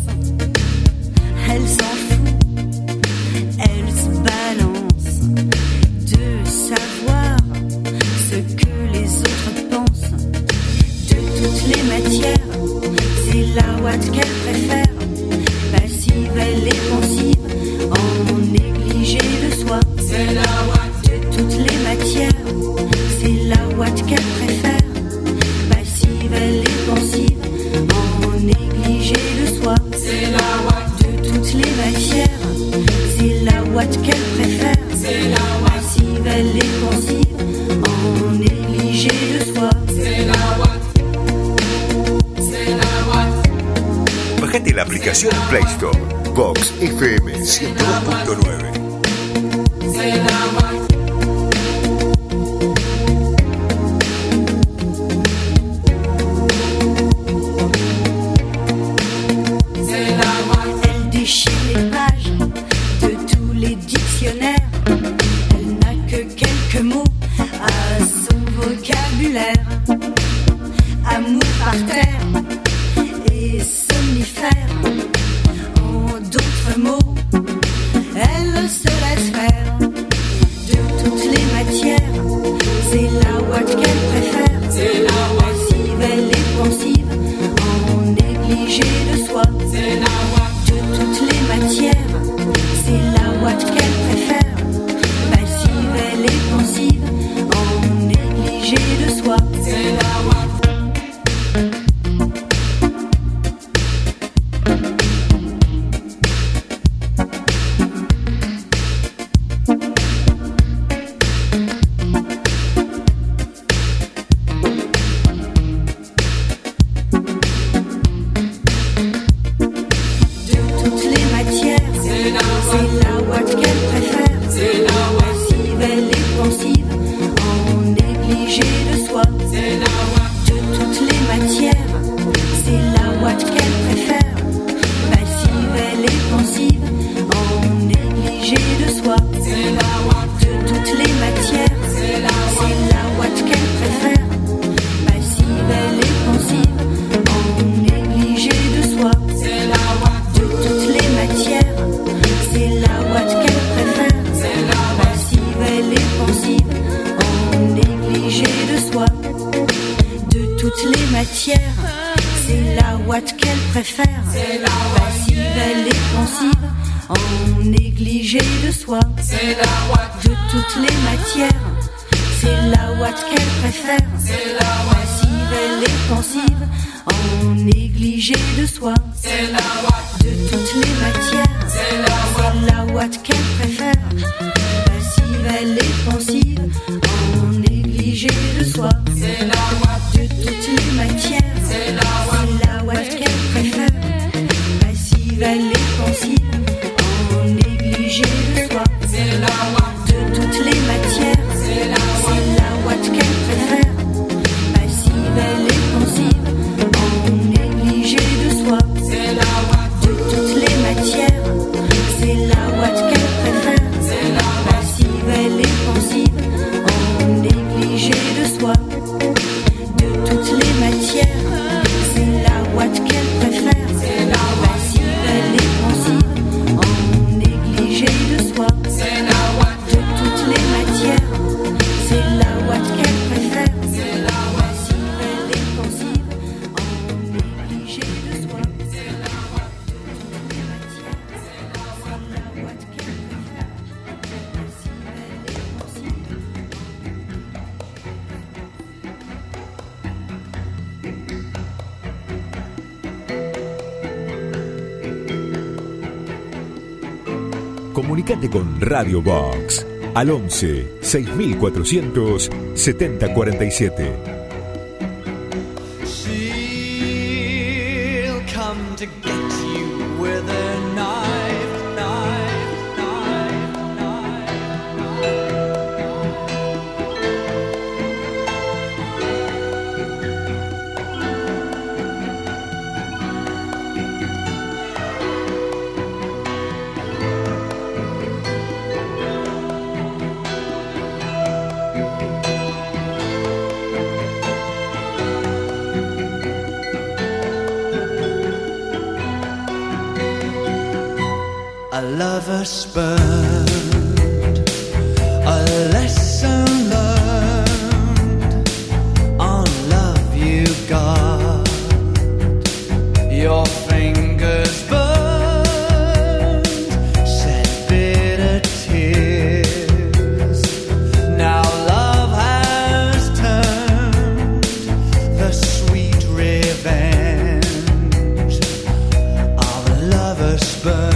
Elle s'en fout, elle se balance de savoir ce que les autres pensent. De toutes les matières, c'est la ouate qu'elle préfère. Passive, elle est pensive, en négligé de soi. C'est la ouate. De toutes les matières, c'est la ouate qu'elle préfère. Passive, elle est pensive, en négligé de soi. C'est la ouate. De toutes les matières, c'est la ouate qu'elle préfère. C'est la ouate. Passive, elle est pensive, en négligé de soi. C'est la ouate. C'est la ouate. Bajate la aplicación en Play Store. Vox F M ciento dos punto nueve. C'est la ouate. C'est la ouate. Elle déchire les pages de tous les dictionnaires. Elle n'a que quelques mots à son vocabulaire. Amour par terre et somnifère. En d'autres mots, elle se laisse faire. soi. C'est la ouate. De toutes les matières, c'est la ouate qu'elle préfère. Passive, elle est pensive, en négligé de soi. C'est la ouate. De toutes les matières, c'est la ouate qu'elle préfère. Passive, elle est pensive, en négligé de soi. C'est la ouate. De toutes les matières, c'est la ouate qu'elle préfère. C'est la passive, elle est pensive, en négligé de soi. De toutes les matières, c'est la ouate qu'elle préfère. C'est la passive, elle est pensive, en négligé de soi. C'est la ouate. De toutes les matières, c'est la ouate qu'elle préfère. C'est la passive, elle est pensive, en négligé de soi. C'est la ouate. De toutes les matières, c'est la ouate qu'elle préfère. Passive, elle est pensive, en négligé de soi. C'est la ouate. De toutes les matières, c'est la ouate qu'elle préfère. Passive, elle est pensive, en négligé de soi. C'est la ouate. De toutes les matières, c'est la ouate qu'elle préfère. Passive, elle est pensive, en négligé de soi. C'est la ouate. De toutes les matières, c'est la ouate qu'elle préfère. C'est la passive, elle est pensive, en négligé de soi. De toutes les matières, c'est la ouate qu'elle préfère. C'est la passive, elle est pensive, en négligé de soi. C'est la ouate. De toutes les matières, c'est la ouate qu'elle préfère. C'est la passive, elle est pensive, en négligé de soi. C'est la ouate. De toutes les matières, c'est la ouate qu'elle préfère. Passive, elle est pensive. Comunicate con Radio Box al once seis mil cuatrocientos setenta cuarenta y siete. She'll come to get you with a knife, knife, knife, knife, a lover spurned, a lesson learned, on love you got, your fingers burned, shed bitter tears. Now love has turned the sweet revenge of a lover spurned.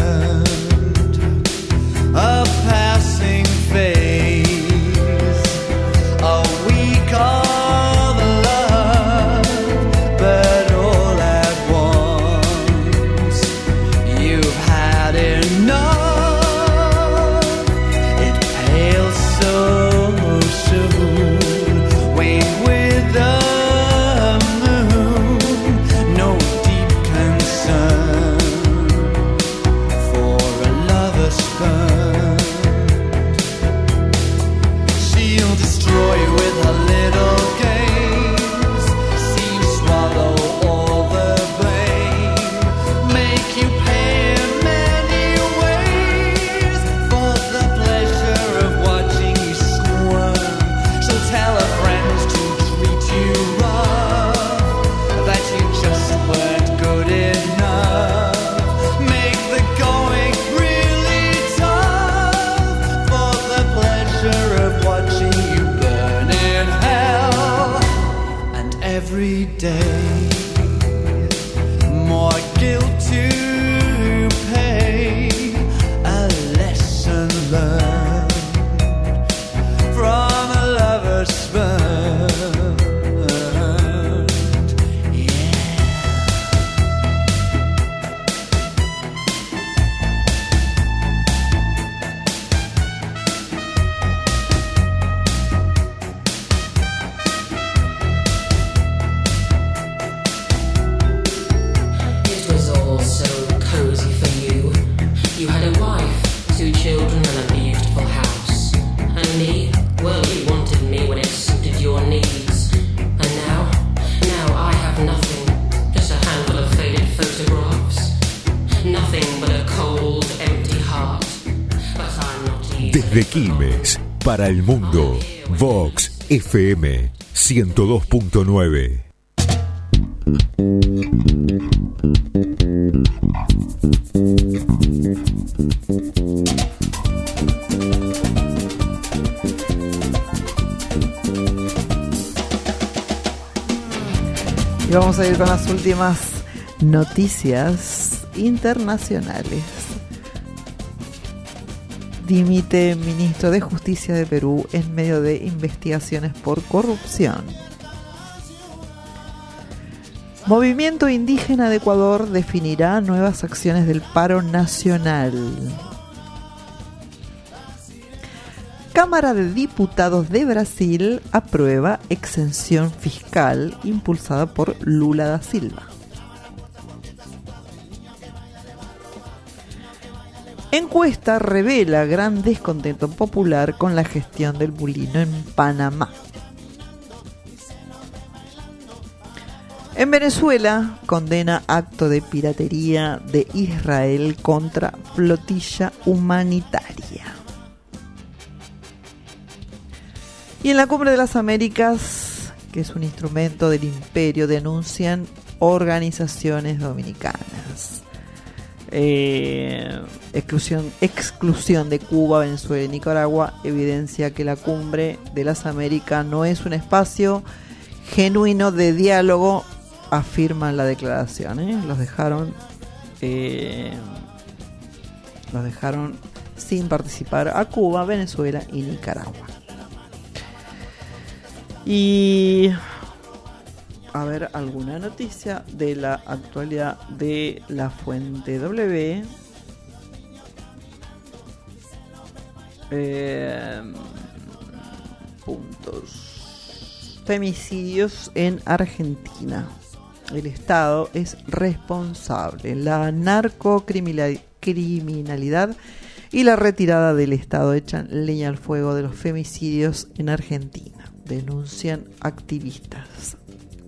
A passing phase, a week of love, but all at once you've had enough. It pales so soon, wane with the moon. No deep concern for a lover's burn. She'll destroy with her little games, seem swallow all the blame, make you pay in many ways for the pleasure of watching you squirm. She'll tell her friends to treat you rough, that you just weren't good enough, make the going really tough for the pleasure of watching you burn in hell. And every day more guilt to pay, a lesson learned from a lover's spurned. Desde Quilmes, para el mundo, Vox F M ciento dos punto nueve. Y vamos a ir con las últimas noticias internacionales. Dimite ministro de Justicia de Perú en medio de investigaciones por corrupción. Movimiento Indígena de Ecuador definirá nuevas acciones del paro nacional. Cámara de Diputados de Brasil aprueba exención fiscal impulsada por Lula da Silva. Encuesta revela gran descontento popular con la gestión del Mulino en Panamá. En Venezuela, condena acto de piratería de Israel contra flotilla humanitaria. Y en la Cumbre de las Américas, que es un instrumento del imperio, denuncian organizaciones dominicanas. Eh, exclusión, exclusión de Cuba, Venezuela y Nicaragua evidencia que la Cumbre de las Américas no es un espacio genuino de diálogo, afirman la declaración. ¿eh? Los dejaron, eh, los dejaron sin participar a Cuba, Venezuela y Nicaragua. Y a ver alguna noticia de la actualidad de la Fuente W. Eh, puntos. Femicidios en Argentina. El Estado es responsable. La narcocriminalidad y la retirada del Estado echan leña al fuego de los femicidios en Argentina, denuncian activistas.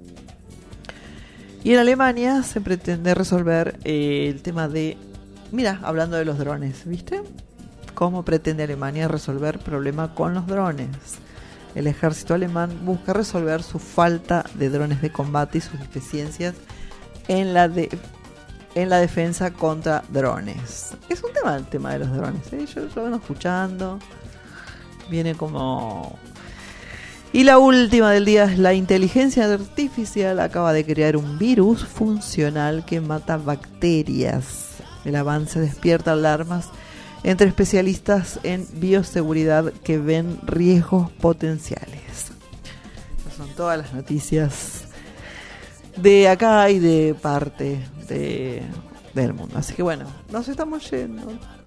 Y en Alemania se pretende resolver eh, el tema de... Mira, hablando de los drones, ¿viste? ¿Cómo pretende Alemania resolver el problema con los drones? El ejército alemán busca resolver su falta de drones de combate y sus deficiencias en la, de, en la defensa contra drones. Es un tema el tema de los drones, ¿eh? Yo lo vengo escuchando. Viene como... Y la última del día es la inteligencia artificial acaba de crear un virus funcional que mata bacterias. El avance despierta alarmas entre especialistas en bioseguridad que ven riesgos potenciales. Estas son todas las noticias de acá y de parte de, del mundo. Así que bueno, nos estamos yendo.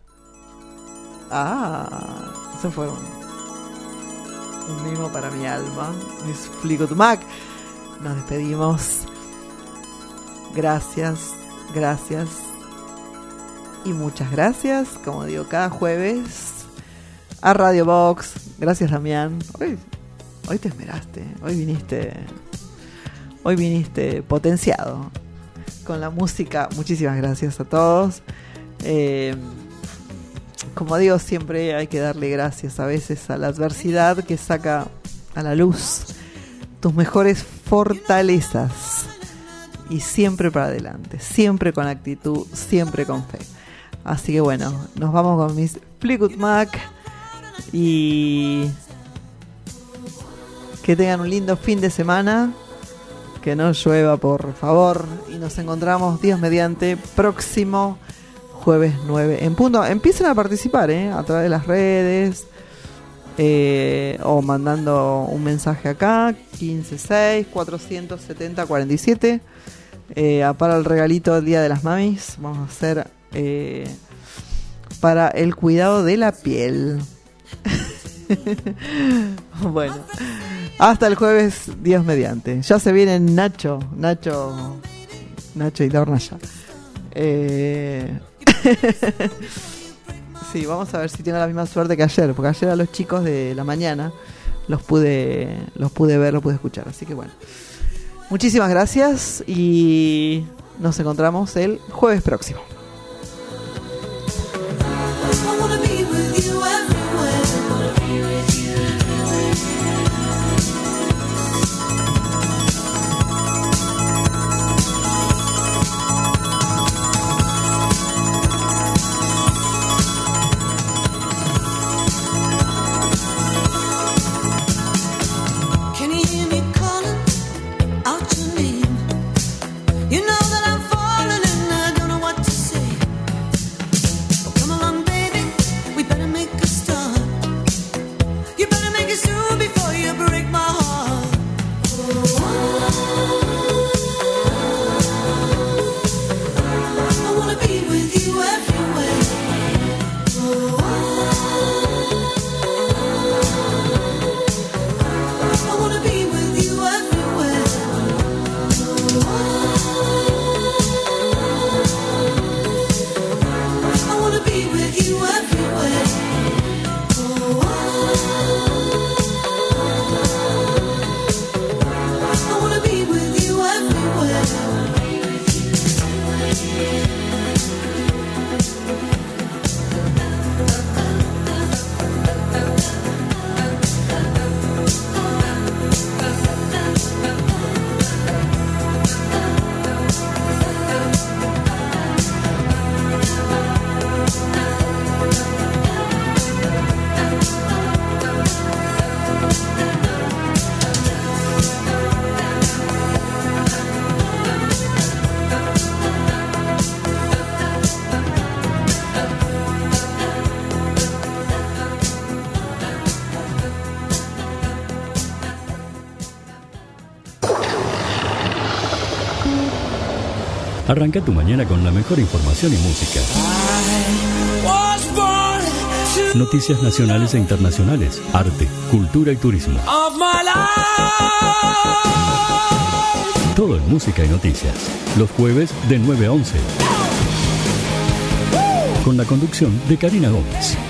Ah, se fueron. Un mimo para mi alma. Mis Fleetwood Mac. Nos despedimos. Gracias, gracias y muchas gracias. Como digo, cada jueves a Radio Vox. Gracias, Damián. Hoy, hoy te esmeraste. Hoy viniste. Hoy viniste potenciado con la música. Muchísimas gracias a todos. Eh, Como digo, siempre hay que darle gracias a veces a la adversidad que saca a la luz tus mejores fortalezas. Y siempre para adelante, siempre con actitud, siempre con fe. Así que bueno, nos vamos con mis Fleetwood Mac. Y que tengan un lindo fin de semana. Que no llueva, por favor. Y nos encontramos, Dios mediante, próximo jueves nueve en punto. Empiecen a participar ¿eh? a través de las redes eh, o mandando un mensaje acá quince seis cuatrocientos setenta cuarenta y siete eh, para el regalito del Día de las Mamis. Vamos a hacer eh, para el cuidado de la piel. Bueno, hasta el jueves, Dios mediante. Ya se viene Nacho Nacho Nacho y Dornaya. eh Sí, vamos a ver si tiene la misma suerte que ayer, porque ayer a los chicos de la mañana los pude los pude ver, los pude escuchar, así que bueno. Muchísimas gracias y nos encontramos el jueves próximo. I wanna be with you everywhere. what you mean. You know that I'm falling and I don't know what to say. Oh, come along, baby, we better make a start. You better make it soon before you break my heart. I wanna be with you everywhere. I wanna be with you everywhere. I wanna be with you everywhere. I wanna be with you everywhere. Arranca tu mañana con la mejor información y música. Noticias nacionales e internacionales, arte, cultura y turismo. Of my life. Todo en música y noticias. Los jueves de nueve a once. Con la conducción de Karina Gómez.